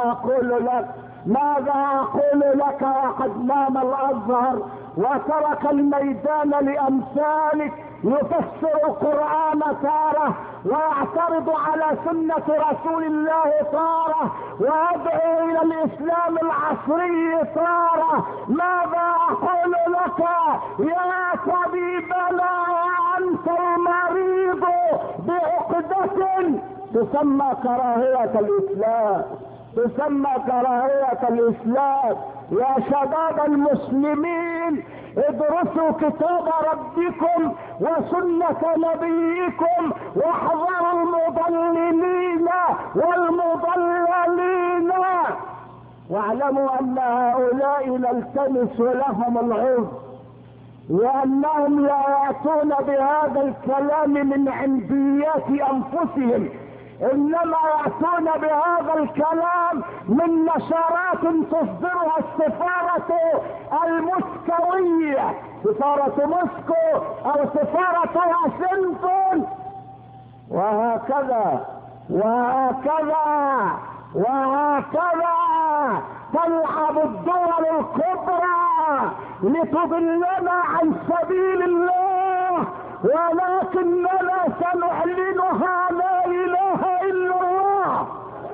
Speaker 1: ماذا اقول لك وقد نام الازهر وترك الميدان لامثالك يفسر القرآن تارة ويعترض على سنة رسول الله تارة ويدعو الى الاسلام العصري تارة. ماذا اقول لك يا طبيبنا وانت المريض بعقدة تسمى كراهية الاسلام، تسمى كراهية الاسلام. يا شباب المسلمين ادرسوا كتاب ربكم وسنة نبيكم واحذروا المضللين والمضللين، واعلموا ان هؤلاء نلتمس لهم العذر لانهم لا يأتون بهذا الكلام من عنديات انفسهم، انما يأتون بهذا الكلام من نشرات تصدرها السفارة الموسكوية، سفارة موسكو او سفارة واشنطن، وهكذا وهكذا وهكذا تلعب الدول الكبرى لتضلنا عن سبيل الله، ولكننا سنعلنها لا اله الا الله.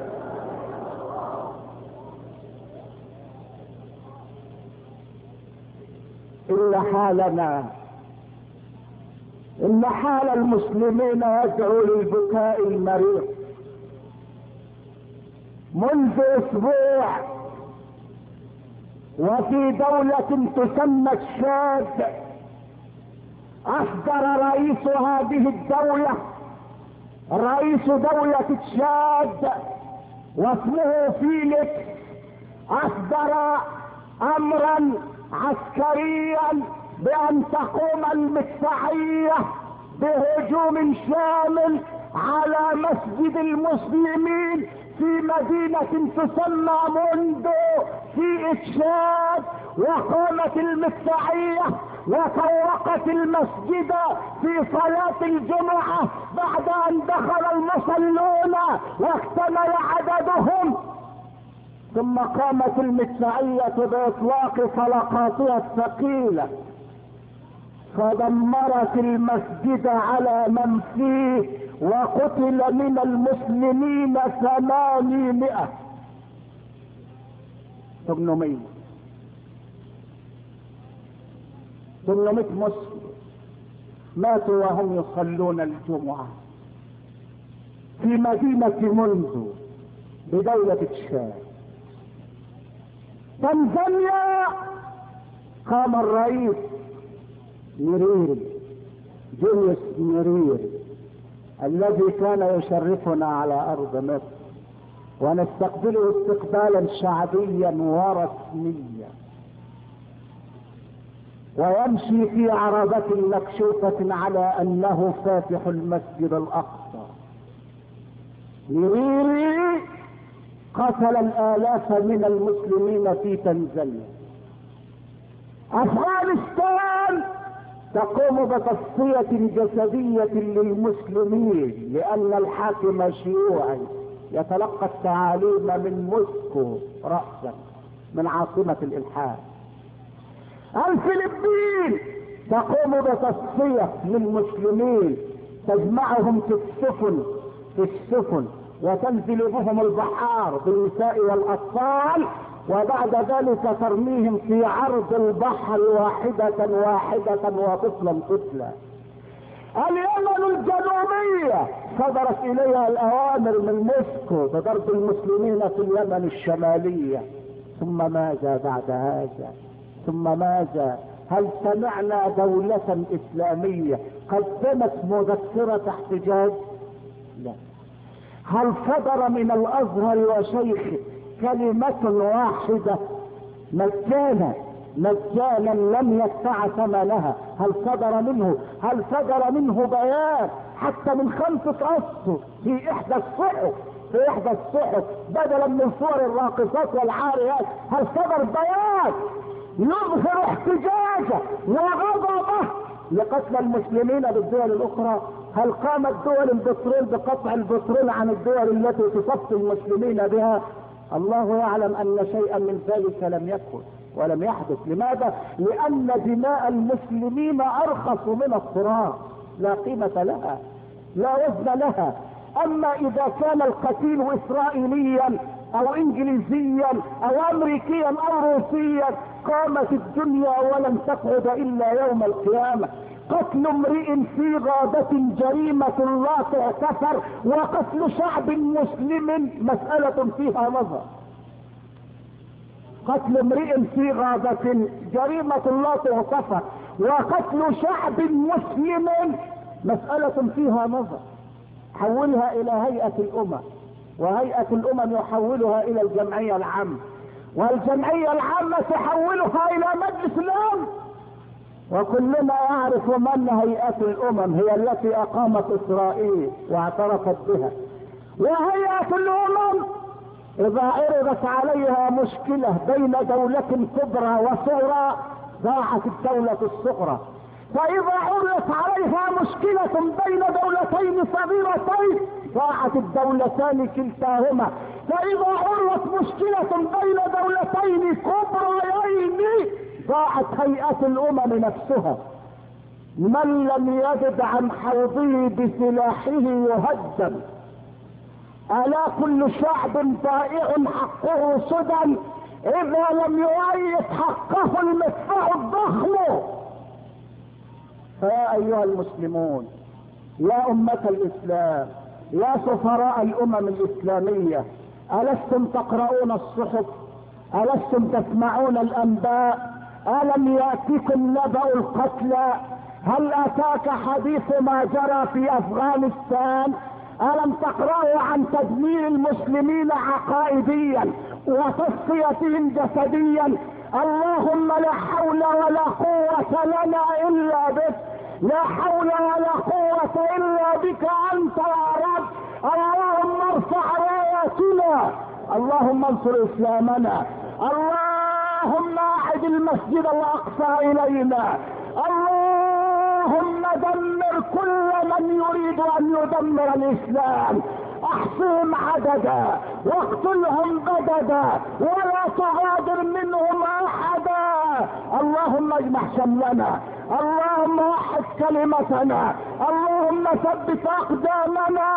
Speaker 1: إن حال المسلمين يدعو للبكاء المريض. منذ اسبوع وفي دولة تسمى الشاد اصدر رئيس هذه الدولة، رئيس دولة الشاد واسمه فيليكس، اصدر امرا عسكريا بان تقوم المدفعية بهجوم شامل على مسجد المسلمين في مدينة تسمى موندو في الشاد، وقامت المدفعية وطوقت المسجد في صلاة الجمعة بعد ان دخل المصلون واكتمل عددهم، ثم قامت المدفعية باطلاق طلقاتها الثقيلة فدمرت المسجد على من فيه وقتل من المسلمين 800 مسلم ماتوا وهم يصلون الجمعة في مدينة موندو بدولة الشام. تنزانيا قام الرئيس جوليوس نيريري الذي كان يشرفنا على ارض مصر ونستقبله استقبالا شعبيا ورسميا، ويمشي في عربة مكشوفة على انه فاتح المسجد الاقصى. نيريري قتل الالاف من المسلمين في تنزانيا. افغانستان تقوم بتصفية جسدية للمسلمين لان الحاكم شيوعي يتلقى التعاليم من موسكو رأسا من عاصمة الالحاد. الفلبين تقوم بتصفية للمسلمين، تجمعهم في السفن وتنزل بهم البحار بالنساء والاطفال، وبعد ذلك ترميهم في عرض البحر واحدة وطفلا. اليمن الجنوبية صدرت اليها الاوامر من موسكو بضرب المسلمين في اليمن الشمالية. ثم ماذا بعد هذا؟ ثم ماذا؟ هل سمعنا دولة اسلامية قدمت مذكرة احتجاج؟ لا. هل صدر من الازهر وشيخه كلمة واحدة مجانا لم يدفع ثمنها؟ هل صدر منه بيان حتى من 5 أسطر في احدى الصحف بدلا من صور الراقصات والعاريات؟ هل صدر بيان يظهر احتجاجه وغضبه لقتل المسلمين بالدول الاخرى؟ هل قامت دول البترول بقطع البترول عن الدول التي تصفي المسلمين بها؟ الله يعلم ان شيئا من ذلك لم يكن ولم يحدث. لماذا؟ لان دماء المسلمين ارخص من التراب، لا قيمة لها، لا وزن لها. اما اذا كان القتيل اسرائيليا او انجليزيا او امريكيا او روسيا قامت الدنيا ولن تقعد الا يوم القيامة. قتل امرئ في غابة جريمة لا تغتفر، وقتل شعب مسلم مسألة فيها نظر. قتل امرئ في غابة جريمة لا تغتفر، وقتل شعب مسلم مسألة فيها نظر. حولها الى هيئة الامم، وهيئة الامم يحولها الى الجمعية العامة، والجمعية العامة تحولها الى مجلس الامن. وكلنا يعرف من هيئة الامم، هي التي اقامت اسرائيل واعترفت بها. وهيئة الامم اذا عرضت عليها مشكلة بين دولة كبرى وصغرى ضاعت الدولة الصغرى، فاذا عرضت عليها مشكلة بين دولتين صغيرتين ضاعت الدولتان كلتاهما، فاذا عرضت مشكلة بين دولتين كبريين ضاعت هيئة الامم نفسها. من لم يجد عن حوضه بسلاحه يهدم. الا كل شعب ضائع حقه سدى اذا لم يؤيد حقه المدفع الضخم. فيا ايها المسلمون، يا امة الاسلام، يا سفراء الامم الاسلامية، الستم تقرؤون الصحف؟ الستم تسمعون الانباء؟ الم ياتكم نبأ القتلى؟ هل اتاك حديث ما جرى في افغانستان؟ الم تقرأوا عن تدمير المسلمين عقائديا وتصفيتهم جسديا؟ اللهم لا حول ولا قوة لنا الا بك، لا حول ولا قوة الا بك انت يا رب. اللهم ارفع راياتنا، اللهم انصر اسلامنا، اللهم اعد المسجد الاقصى الينا، اللهم دمر كل من يريد ان يدمر الاسلام، احصهم عددا واقتلهم بددا ولا تغادر منهم احدا. اللهم اجمع شملنا، اللهم وحد كلمتنا، اللهم ثبت اقدامنا،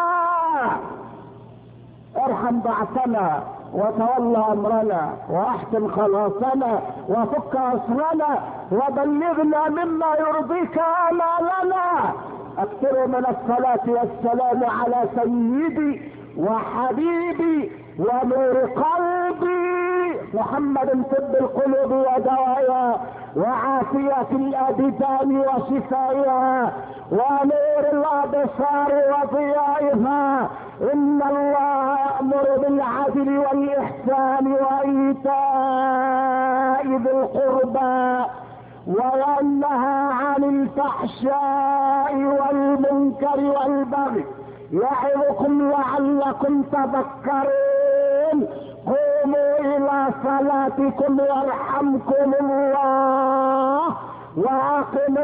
Speaker 1: ارحم ضعفنا وتولى امرنا واحسن خلاصنا وفك اسرنا وبلغنا مما يرضيك امالنا. اكثروا من الصلاة والسلام على سيدي وحبيبي ونور قلبي محمد، طب القلوب ودوائها وعافية الابدان وشفائها ونور الابصار وضيائها. ان الله يأمر بالعدل والاحسان وايتاء ذي القربى وينهى عن الفحشاء والمنكر والبغي يعظكم لعلكم تذكرون. قوموا الى صلاتكم يرحمكم الله واقم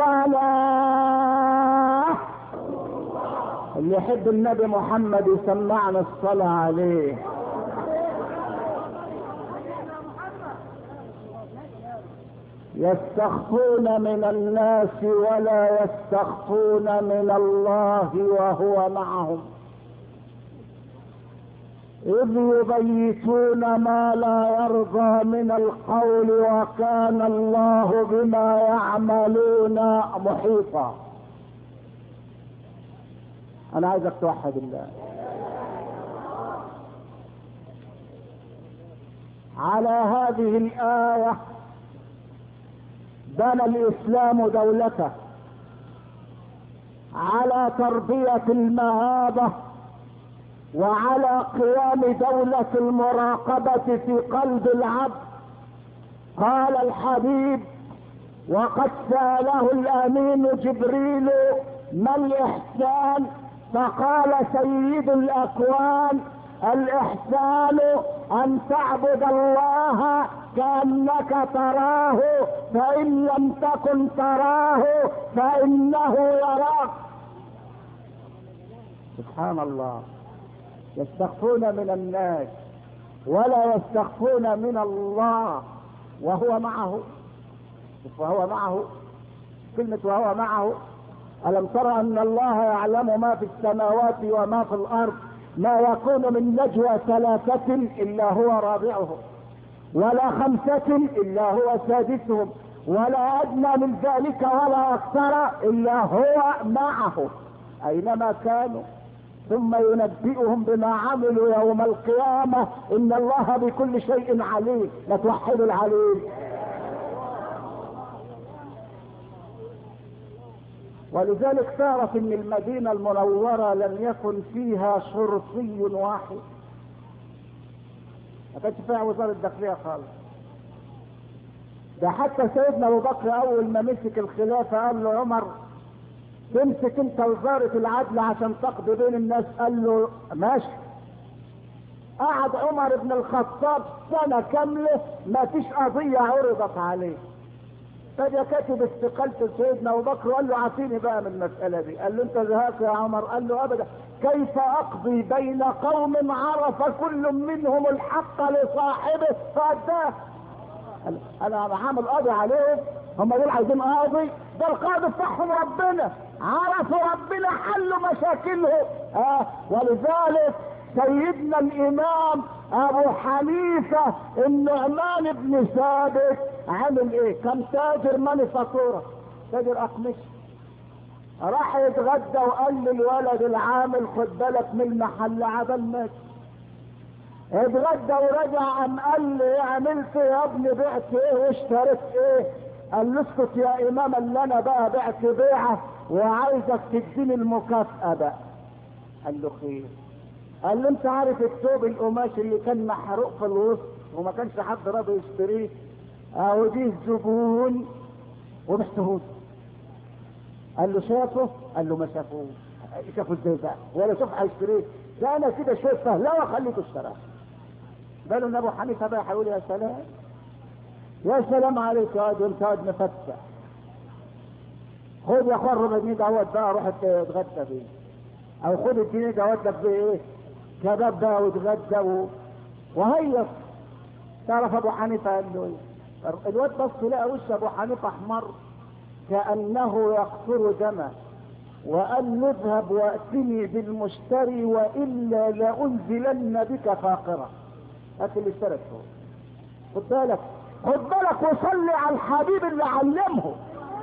Speaker 1: الصلاة. اللي يحب النبي محمد يسمعنا الصلاة عليه. يستخفون من الناس ولا يستخفون من الله وهو معهم إذ يبيتون ما لا يرضى من القول وكان الله بما يعملون محيطا. أنا عايزك توحد الله. على هذه الآية بنى الإسلام دولته على تربية المهابة وعلى قيام دولة المراقبة في قلب العبد. قال الحبيب وقد سأله الأمين جبريل ما الإحسان؟ فقال سيد الأكوان الإحسان أن تعبد الله كأنك تراه، فإن لم تكن تراه فإنه يراك. سبحان الله. يستخفون من الناس ولا يستخفون من الله وهو معه. وهو معه، كلمة وهو معه. ألم ترى أن الله يعلم ما في السماوات وما في الأرض؟ ما يكون من نجوى ثلاثة إلا هو رابعهم، ولا خمسة إلا هو سادسهم، ولا أدنى من ذلك ولا أكثر إلا هو معه أينما كانوا، ثم ينبئهم بما عملوا يوم القيامة. إن الله بكل شيء عليم. نتوحد العليم. ولذلك تعرف ان المدينة المنورة لم يكن فيها شرطي واحد، ما كانش فيها وزارة الداخلية خالص. ده حتى سيدنا ابو بكر اول ما مسك الخلافة قال له عمر تمسك انت وزارة العدل عشان تقضي بين الناس. قال له ماشي. قعد عمر بن الخطاب سنة كاملة ما فيش قضية عرضت عليه. فجأة كاتب استقالته سيدنا ابو بكر وقال له عافيني بقى من المسألة دي. قال له انت زهقت يا عمر؟ قال له ابدا. كيف اقضي بين قوم عرف كل منهم الحق لصاحبه فاداه؟ انا عامل قاضي عليهم، هم دول عايزين قاضي؟ ده القاضي بتاعهم ربنا، عرفوا ربنا حلوا مشاكلهم. ولذلك سيدنا الامام ابو حنيفة النعمان بن ثابت عمل ايه؟ كان تاجر مانيفاتورة، تاجر اقمشة. راح يتغدى وقال للولد العامل خد بالك من المحل عبال مات. اتغدى ورجع قام قال لي عملت يا ابني؟ بعت ايه واشتريت ايه؟ قال له اسكت يا امام اللي انا بقى بعت بيعه وعايزك تديني المكافأة بقى. قال له خير. قال له انت عارف الثوب القماش اللي كان محروق في الوسط وما كانش حد راضي يشتريه؟ اهو دي الزبون ومحتهوش. قال له شافه؟ قال له ما شافوه. شافه ازاي بقى؟ ولا شوف هيشتريه؟ ده انا كده شويه فهلوه خليته اشتراه. بالو ان ابو حنيفه بقى هيقول يا سلام يا سلام عليك يا واد وانت واد مفتح. خد يا اخوان ربع جنيه دوت بقى روح اتغدى بيه، او خد الجنيه دوت لك بايه؟ كباب بقى واتغدى وهيص. تعرف ابو حنيفه قال له ايه؟ الواد بص لقى وش ابو حنيفه احمر كانه يقطر دمه، وقال له اذهب واتني بالمشتري والا لانزلن بك فاقره. هات اللي اشترك فوق. خد بالك خد بالك وصلي على الحبيب اللي علمه.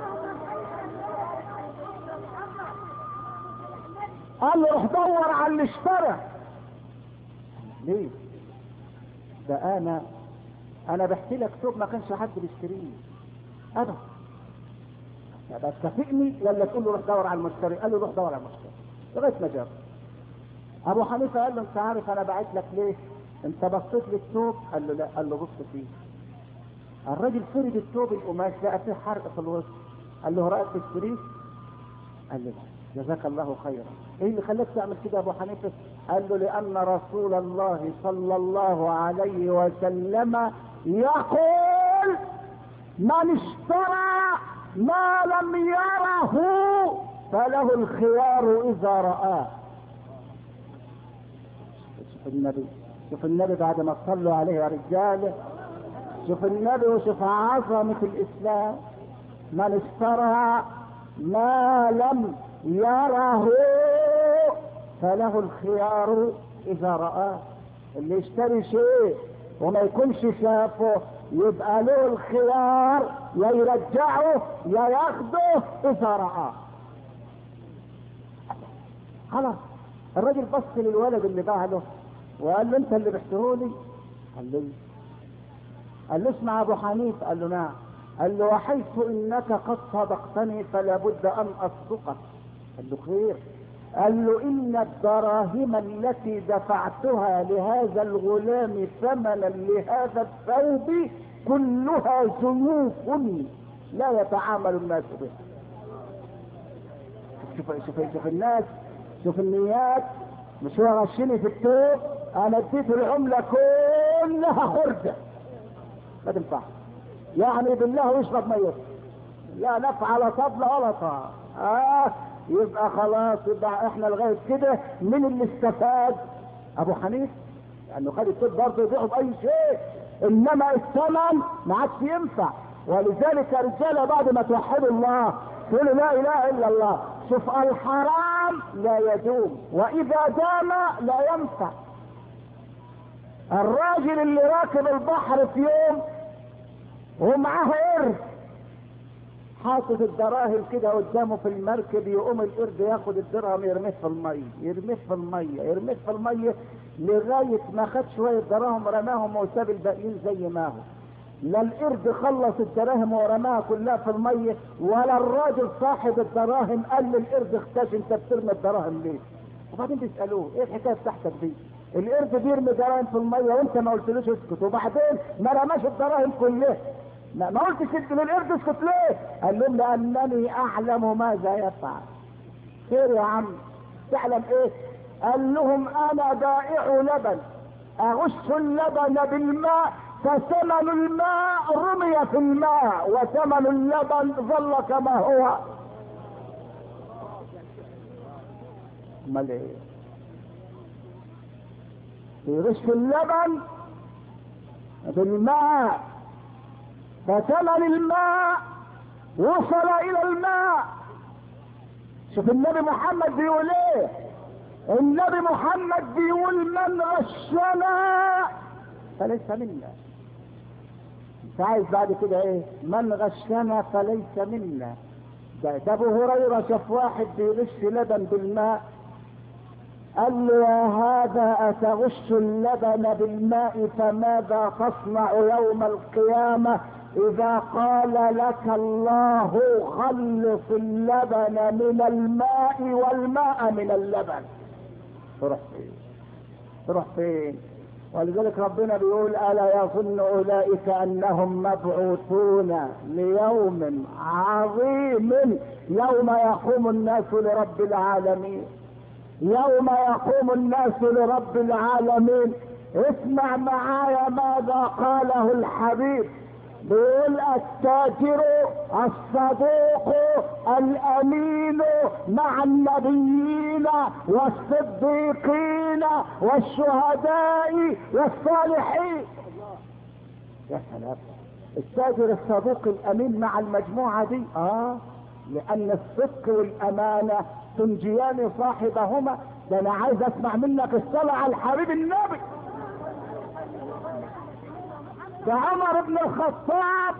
Speaker 1: قال له روح دور على اللي اشترى. ليه؟ ده انا بحكي لك ثوب ما كانش حد بيشتريه ابدا. يبقى تكافئني ولا تقول له روح دور على المشتري؟ قال له روح دور على المشتري لغايه ما جاب. ابو حنيفه قال له انت عارف انا بعت لك ليه؟ انت بصيت لي الثوب؟ قال له لا. قال له بص فيه. الراجل فرد الثوب القماش لقى فيه حرق في الوسط. قال له رايك تشتريه؟ قال له لا. جزاك الله خيرا. ايه اللي خلاك تعمل كده يا ابو حنيفه؟ قال له لان رسول الله صلى الله عليه وسلم يقول من اشترى ما لم يره فله الخيار اذا رآه. شوف النبي بعد ما صلوا عليه يا رجاله. شوف النبي وشوف عظمة الاسلام. من اشترى ما لم يره فله الخيار اذا رآه. اللي يشتري شيء وما يكونش شافه يبقى له الخيار، يا يرجعه يا ياخده اذا رآه. خلاص. الراجل بص للولد اللي باع له وقال له انت اللي بحتهولي؟ قال له قال له اسمع ابو حنيفه. قال له نعم. قال له وحيث انك قد صدقتني فلا بد ان اصدقك. قال له خير. قال له ان الدراهم التي دفعتها لهذا الغلام ثمنا لهذا الثوب كلها زيوف لا يتعامل الناس بها. شوف الناس، شوف النيات. مش هو غشني في الثوب انا اديت العملة كلها خردة، ما تنفع يعني بالله ويشرب ميت، لا نفع لا فضل ولا طاعة. يبقى خلاص، يبقى احنا لغاية كده من اللي استفاد؟ ابو حنيفه، لانه خد الطب برضه يبيعه باي شيء، انما الثمن ما عادش ينفع. ولذلك يا رجاله بعد ما توحدوا الله تقولوا لا اله الا الله، شوف الحرام لا يدوم واذا دام لا ينفع. الراجل اللي راكب البحر في يوم ومعاه قرد، حاطط الدراهم كده قدامه في المركب، يقوم القرد ياخد الدرهم يرميه في الميه، يرميه في الميه، يرميه في الميه، لغايه ما خد شويه دراهم رماهم وساب الباقيين زي ما هو. لا القرد خلص الدراهم ورماها كلها في الميه، ولا الراجل صاحب الدراهم قال للقرد اختش انت بترمي الدراهم ليه؟ وبعدين بيسالوه ايه الحكايه بتاعتك دي؟ القرد بيرمي دراهم في الميه وانت ما قلتلوش اسكت، وبعدين ما رماش الدراهم كلها. ما قلتش انت للقرد اسكت ليه؟ قال لهم لانني اعلم ماذا يفعل. خير يا عم، تعلم ايه؟ قال لهم انا بائع لبن، اغش اللبن بالماء فثمن الماء رمي في الماء وثمن اللبن ظل كما هو. امال ايه؟ يغش اللبن بالماء فثمن الماء وصل الى الماء. شوف النبي محمد بيقول ايه؟ النبي محمد بيقول من غشنا فليس منا. انت عايز بعد كده ايه؟ من غشنا فليس منا. ده ابو هريره شاف واحد بيغش لبن بالماء، قال له يا هذا اتغش اللبن بالماء فماذا تصنع يوم القيامه اذا قال لك الله خلص اللبن من الماء والماء من اللبن؟ تروح فين؟ تروح فين؟ ولذلك ربنا بيقول الا يظن اولئك انهم مبعوثون ليوم عظيم يوم يقوم الناس لرب العالمين. يوم يقوم الناس لرب العالمين. اسمع معايا ماذا قاله الحبيب، بيقول التاجر الصدوق الامين مع النبيين والصديقين والشهداء والصالحين. يا سلام، التاجر الصدوق الامين مع المجموعه دي، لان الصدق والامانه تنجيان صاحبهما. ده انا عايز اسمع منك الصلاه على الحبيب النبي. ده عمر بن الخطاب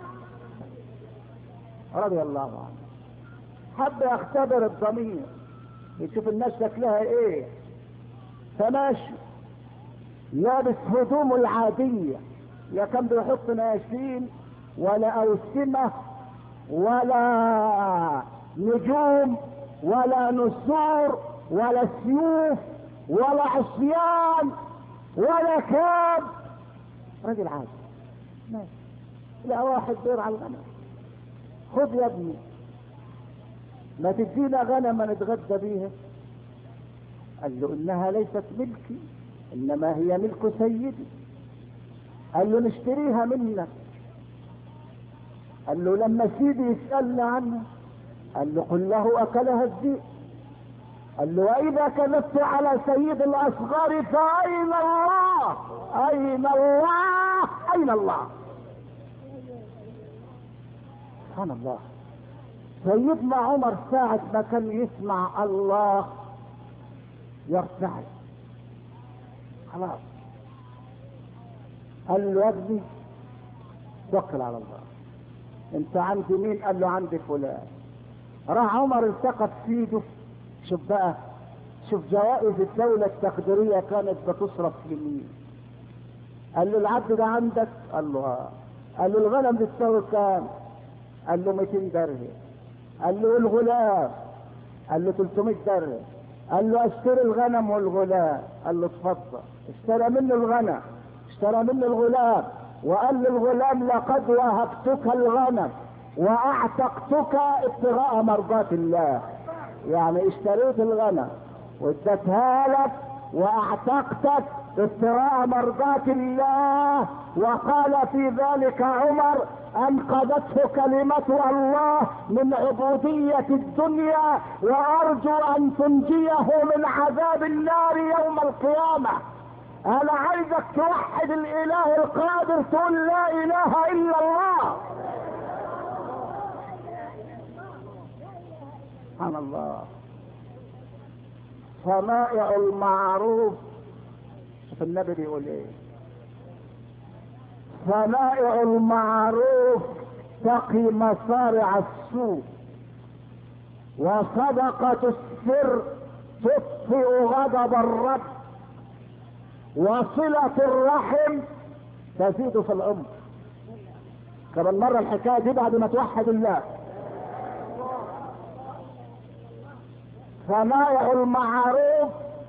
Speaker 1: رضي الله عنه حب يختبر الضمير، يشوف الناس شكلها ايه، فماشي لابس هدومه العادية، لا كان بيحط ناشين ولا أوسمة ولا نجوم ولا نسور ولا سيوف ولا عصيان ولا كاب، راجل عادي ماشي. لا واحد بيرعى الغنم، خذ يا ابني ما تدينا غنم نتغدى بيها. قال له انها ليست ملكي انما هي ملك سيدي. قال له نشتريها منك. قال له لما سيدي يسألنا عنها، قال له قل له اكلها الذئب. قال له واذا كذبت على سيد الاصغار فاين الله؟ اين الله؟ اين الله؟ سبحان الله. سيدنا عمر ساعة ما كان يسمع الله يرتعد خلاص. قال له يا ابني توكل على الله، انت عند مين؟ قال له عند فلان. راح عمر التقط في ايده، شوف بقى، شوف جوائز الدولة التقديرية كانت بتصرف لمين. قال له العبد ده عندك؟ قال له قال له الغنم بتساوي كام؟ قال له 200 درهم. قال له الغلام؟ قال له 300 درهم. قال له اشتري الغنم والغلام. قال له اتفضل. اشترى منه الغنم، اشترى منه الغلام، وقال للغلام لقد وهبتك الغنم واعتقتك ابتغاء مرضات الله. يعني اشتريت الغنم واديتها لك واعتقتك ابتغاء مرضات الله. وقال في ذلك عمر: انقذته كلمة الله من عبودية الدنيا، وارجو ان تنجيه من عذاب النار يوم القيامة. انا عايزك توحد الاله القادر، تقول لا اله الا الله. سبحان الله. صنائع المعروف، شوف النبي بيقول ايه: صنائع المعروف تقي مصارع السوء، وصدقة السر تطفئ غضب الرب، وصلة الرحم تزيد في العمر. كمان مرة الحكاية دي بعد ما توحد الله. صنائع المعروف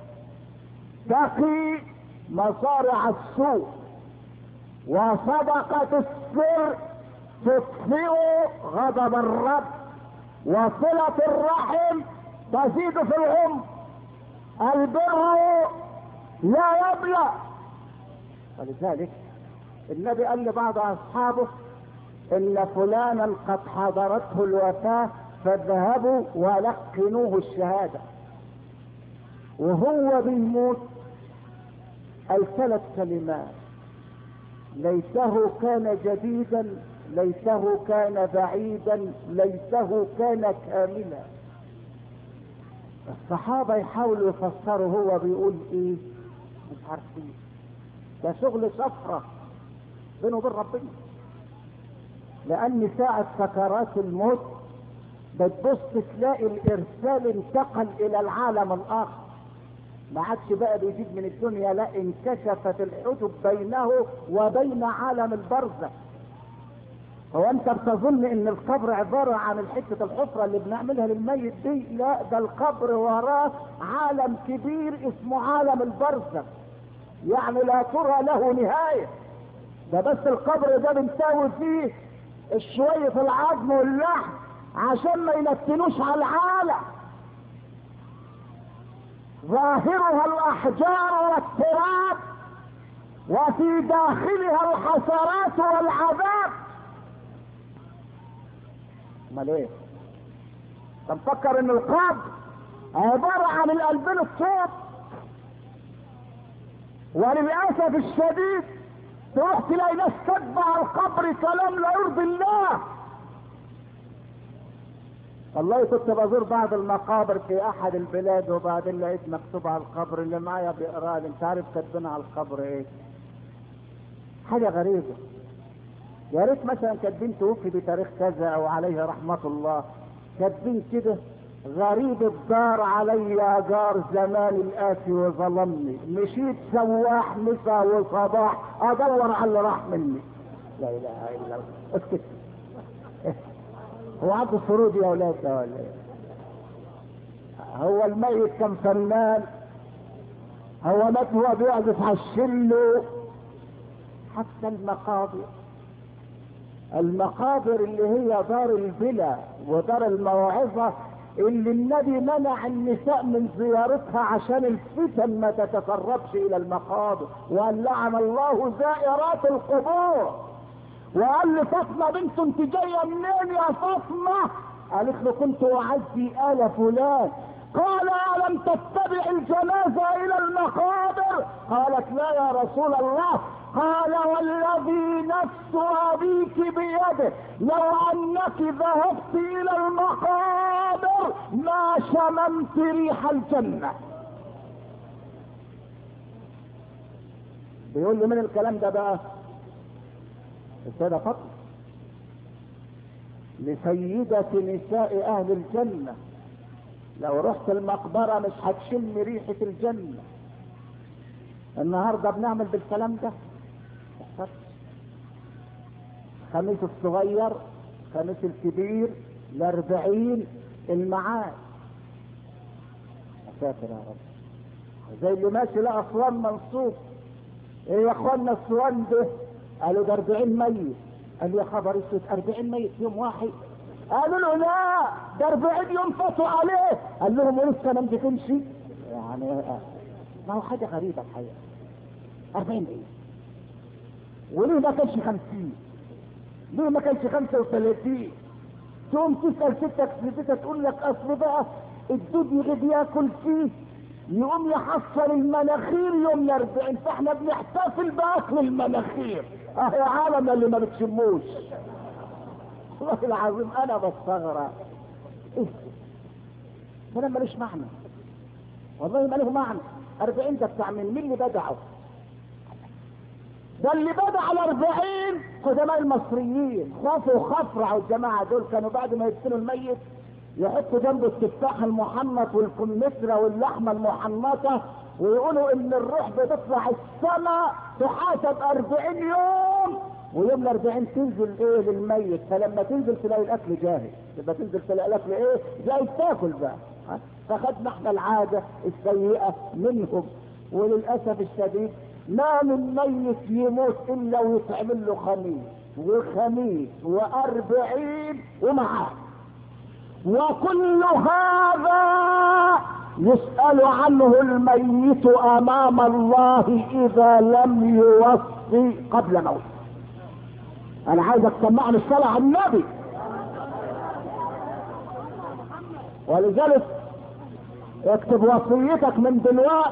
Speaker 1: تقي مصارع السوء، وصدقة السر تطفئ غضب الرب، وصلة الرحم تزيد في العمر. البر لا يبلى. ولذلك النبي قال لبعض اصحابه: ان فلانا قد حضرته الوفاة فاذهبوا ولقنوه الشهادة. وهو بيموت قال 3 كلمات: ليته كان جديدا، ليته كان بعيدا، ليته كان كاملا. الصحابة يحاولوا يفسروا هو بيقول ايه، مش عارفين. ده شغل شفرة بينه وبين ربنا، لان ساعة سكرات الموت بتبص تلاقي الارسال انتقل الى العالم الاخر، ما عادش بقى بيجيب من الدنيا، لا انكشفت الحجب بينه وبين عالم البرزخ. هو انت بتظن ان القبر عبارة عن الحتة الحفرة اللي بنعملها للميت دي؟ لا، ده القبر وراه عالم كبير اسمه عالم البرزخ، يعني لا ترى له نهاية. ده بس القبر ده بنساوي فيه شوية العظم واللحم عشان ما ينتنوش على العالم. ظاهرها الاحجار والتراب، وفي داخلها الحسرات والعذاب. امال ايه؟ تفكر ان القبر عبارة عن القلبين الصوت. وللاسف الشديد تروح تلاقي ناس تتبع القبر كلام لا يرضي الله. والله كنت بزور بعض المقابر في احد البلاد، وبعدين لقيت مكتوب على القبر اللي معايا بيقرا لي: انت عارف كاتبين على القبر ايه؟ حاجه غريبه. يا ريت مثلا كاتبين توفي بتاريخ كذا او عليه رحمه الله، كاتبين كده: غريب الدار علي جار زمان الآتي وظلمني، مشيت سواح مسا وصباح ادور على اللي راح مني. لا اله الا الله. اسكت. هو عبد الفروض يا اولاد ده ولا ايه؟ هو الميت كان فنان؟ هو مات هو بيعزف على الشلو؟ حتى المقابر اللي هي دار البلا ودار الموعظة اللي النبي منع النساء من زيارتها عشان الفتن ما تتسربش الى المقابر، وقال: لعن الله زائرات القبور. وقال لفاطمة بنته: انت جايه منين يا فاطمة؟ قالت له: كنت اعزي آل فلان. قال: الم تتبع الجنازة الى المقابر؟ قالت: لا يا رسول الله. قال: والذي نفس ابيك بيده لو انك ذهبت الى المقابر ما شممت ريح الجنة. بيقول لي من الكلام ده بقى السيدة فاطمة لسيدة نساء اهل الجنة: لو رحت المقبرة مش هتشم ريحة الجنة. النهاردة بنعمل بالكلام ده. خميس الصغير، خميس الكبير، 40 المعاد. اسافر يا رب. زي اللي ماشي لقى اسوان منصوب: ايه يا اخوانا الاسوان ده؟ قالوا: ده 40 ميت. قال له: يا خبر اسود، 40 ميت يوم واحد؟ قالوا له: لا، ده 40 يوم فاتوا عليه. قال لهم: ولسه ما نجيتمش؟ يعني ما هو حاجه غريبه الحقيقه. 40 ايه؟ وليه ما كانش 50؟ ليه ما كانش 35؟ تقوم تسأل ستك تقول لك اصل بقى الدود يغيب ياكل فيه يقوم يحصل المناخير يوم ال40، فاحنا بنحتفل باكل المناخير. يا عالم اللي ما بتشموش. والله العظيم انا بستغرب. ايه كلام مالوش معنى، والله ما له معنى. 40 ده بتاع مين اللي بدعه؟ ده اللي بدع ال40 قدماء المصريين، خافوا وخفرعوا الجماعه دول. كانوا بعد ما يدفنوا الميت يحطوا جنبه التفاح المحنط والكمثرى واللحمه المحنطه، ويقولوا ان الروح بتطلع السماء تحاسب 40 يوم، ويوم ال40 تنزل ايه للميت، فلما تنزل تلاقي الاكل جاهز، يبقى تنزل تلاقي الاكل ايه جاي تاكل بقى. فخدنا احنا العاده السيئه منهم، وللاسف الشديد ما من ميت يموت الا ويتعمل له خميس وخميس و40 ومعاه، وكل هذا يسأل عنه الميت امام الله اذا لم يوصي قبل موته. انا عايزك تسمعني الصلاة على النبي. ولذلك اكتب وصيتك من دلوقتي،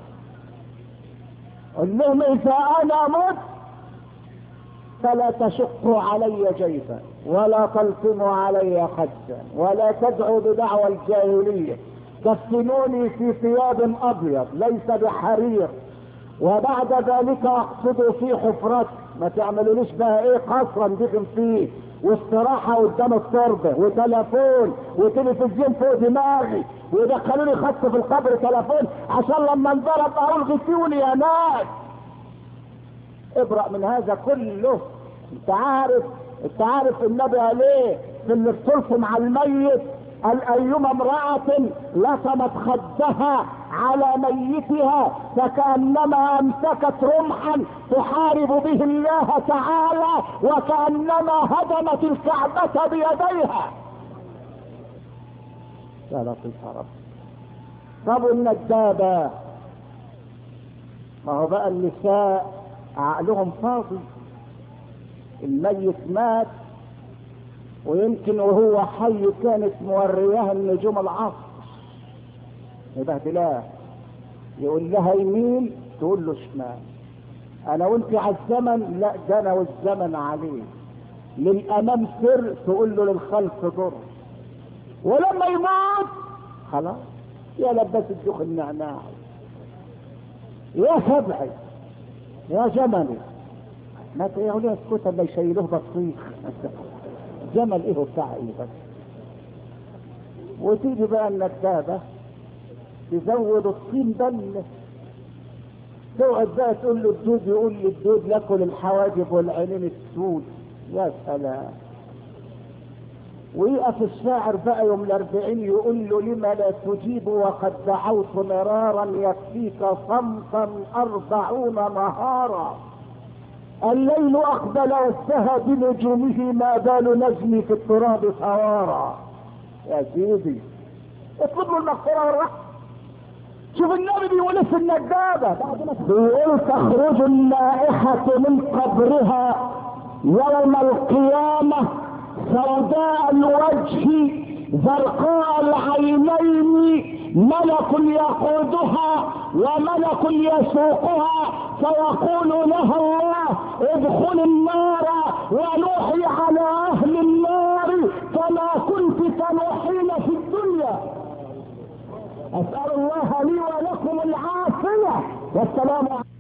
Speaker 1: قل لهم اذا انا مت فلا تشقوا علي جيفا ولا تلطموا علي خدا ولا تدعوا بدعوى الجاهليه، كفنوني في ثياب ابيض ليس بحرير، وبعد ذلك اقصدوا في حفرتي، ما تعملوليش بقى ايه قصرا دخن فيه واستراحه قدام التربه وتلفون وتلفزيون فوق دماغي ويدخلوني خط في القبر تلفون عشان لما انضرب اقول غسيوني يا ناس. ابرأ من هذا كله. انت عارف النبي قال ايه في اللي بتلقم على الميت؟ قال ايما امرأة لطمت خدها على ميتها فكأنما امسكت رمحا تحارب به الله تعالى وكأنما هدمت الكعبة بيديها. يا لطيف يا رب. طب الندابة، ما هو بقى النساء عقلهم فاضي، الميت مات ويمكن وهو حي كانت مورياه النجوم العصر يبهدلاه، يقول لها يمين تقول له شمال، انا وانت على الزمن، لا ده انا والزمن عليه، للامام سر تقول له للخلف ضر، ولما يموت خلاص يا لبس الدخ النعناع يا سبعي يا جملي، ما تقولوا لي اسكت الا يشيلوه بطيخ جمل ايه بتاع ايه بس. وتيجي بقى الندابه تزود الطين بله، تقعد بقى تقول له الدود، يقول لي الدود ياكل الحواجب والعينين السود، يا سلام. ويقف الشاعر بقى يوم ال40 يقول له لما لا تجيب وقد دعوت مرارا يكفيك صمتا 40 نهارا، الليل اقبل وازدهى بنجومه ما بال نجمي في التراب ثوارا. يا سيدي اطلب له المغفره والرحمه. شوف النبي بيقول في الندابه بيقول تخرج النائحه من قبرها يوم القيامه سوداء الوجه زرقاء العينين، ملك يقودها وملك يسوقها فيقول لها الله ادخل النار ونوحي على اهل النار كما كنت تنوحين في الدنيا. اسال الله لي ولكم العافيه والسلام عليكم.